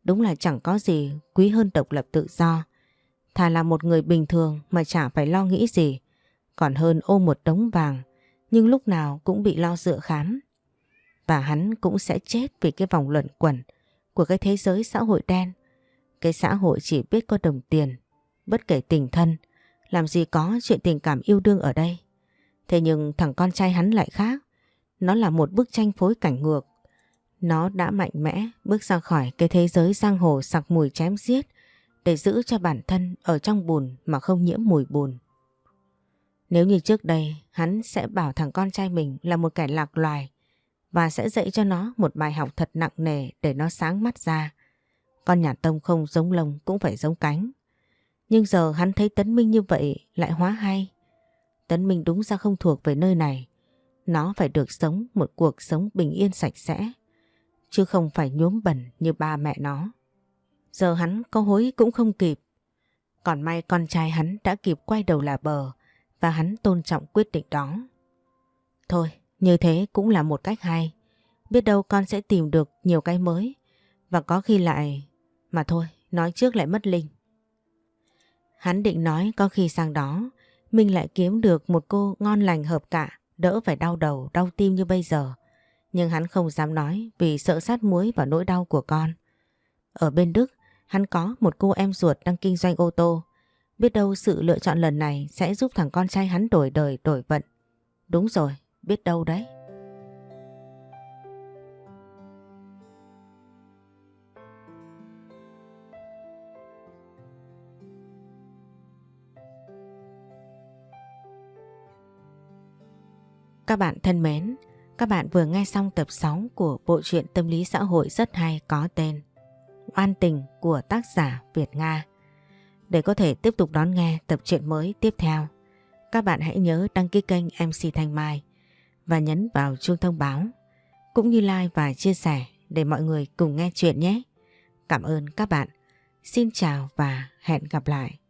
Đúng là chẳng có gì quý hơn độc lập tự do. Thà là một người bình thường mà chả phải lo nghĩ gì, còn hơn ôm một đống vàng nhưng lúc nào cũng bị lo dựa khám. Và hắn cũng sẽ chết vì cái vòng luẩn quẩn của cái thế giới xã hội đen. Cái xã hội chỉ biết có đồng tiền, bất kể tình thân, làm gì có chuyện tình cảm yêu đương ở đây. Thế nhưng thằng con trai hắn lại khác. Nó là một bức tranh phối cảnh ngược. Nó đã mạnh mẽ bước ra khỏi cái thế giới giang hồ sặc mùi chém giết để giữ cho bản thân ở trong bùn mà không nhiễm mùi bùn. Nếu như trước đây hắn sẽ bảo thằng con trai mình là một kẻ lạc loài và sẽ dạy cho nó một bài học thật nặng nề để nó sáng mắt ra. Con nhà Tông không giống lông cũng phải giống cánh. Nhưng giờ hắn thấy Tấn Minh như vậy lại hóa hay. Tấn Minh đúng ra không thuộc về nơi này. Nó phải được sống một cuộc sống bình yên sạch sẽ, chứ không phải nhuốm bẩn như ba mẹ nó. Giờ hắn có hối cũng không kịp. Còn may con trai hắn đã kịp quay đầu là bờ và hắn tôn trọng quyết định đó. Thôi, như thế cũng là một cách hay. Biết đâu con sẽ tìm được nhiều cái mới và có khi lại... Mà thôi, nói trước lại mất Linh. Hắn định nói có khi sang đó Minh lại kiếm được một cô ngon lành hợp cạ, đỡ phải đau đầu, đau tim như bây giờ. Nhưng hắn không dám nói vì sợ sát muối vào nỗi đau của con. Ở bên Đức, hắn có một cô em ruột đang kinh doanh ô tô. Biết đâu sự lựa chọn lần này sẽ giúp thằng con trai hắn đổi đời đổi vận. Đúng rồi, biết đâu đấy. Các bạn thân mến, các bạn vừa nghe xong tập 6 của bộ truyện tâm lý xã hội rất hay có tên Oan Tình của tác giả Việt Nga. Để có thể tiếp tục đón nghe tập truyện mới tiếp theo, các bạn hãy nhớ đăng ký kênh MC Thanh Mai và nhấn vào chuông thông báo, cũng như like và chia sẻ để mọi người cùng nghe chuyện nhé. Cảm ơn các bạn. Xin chào và hẹn gặp lại.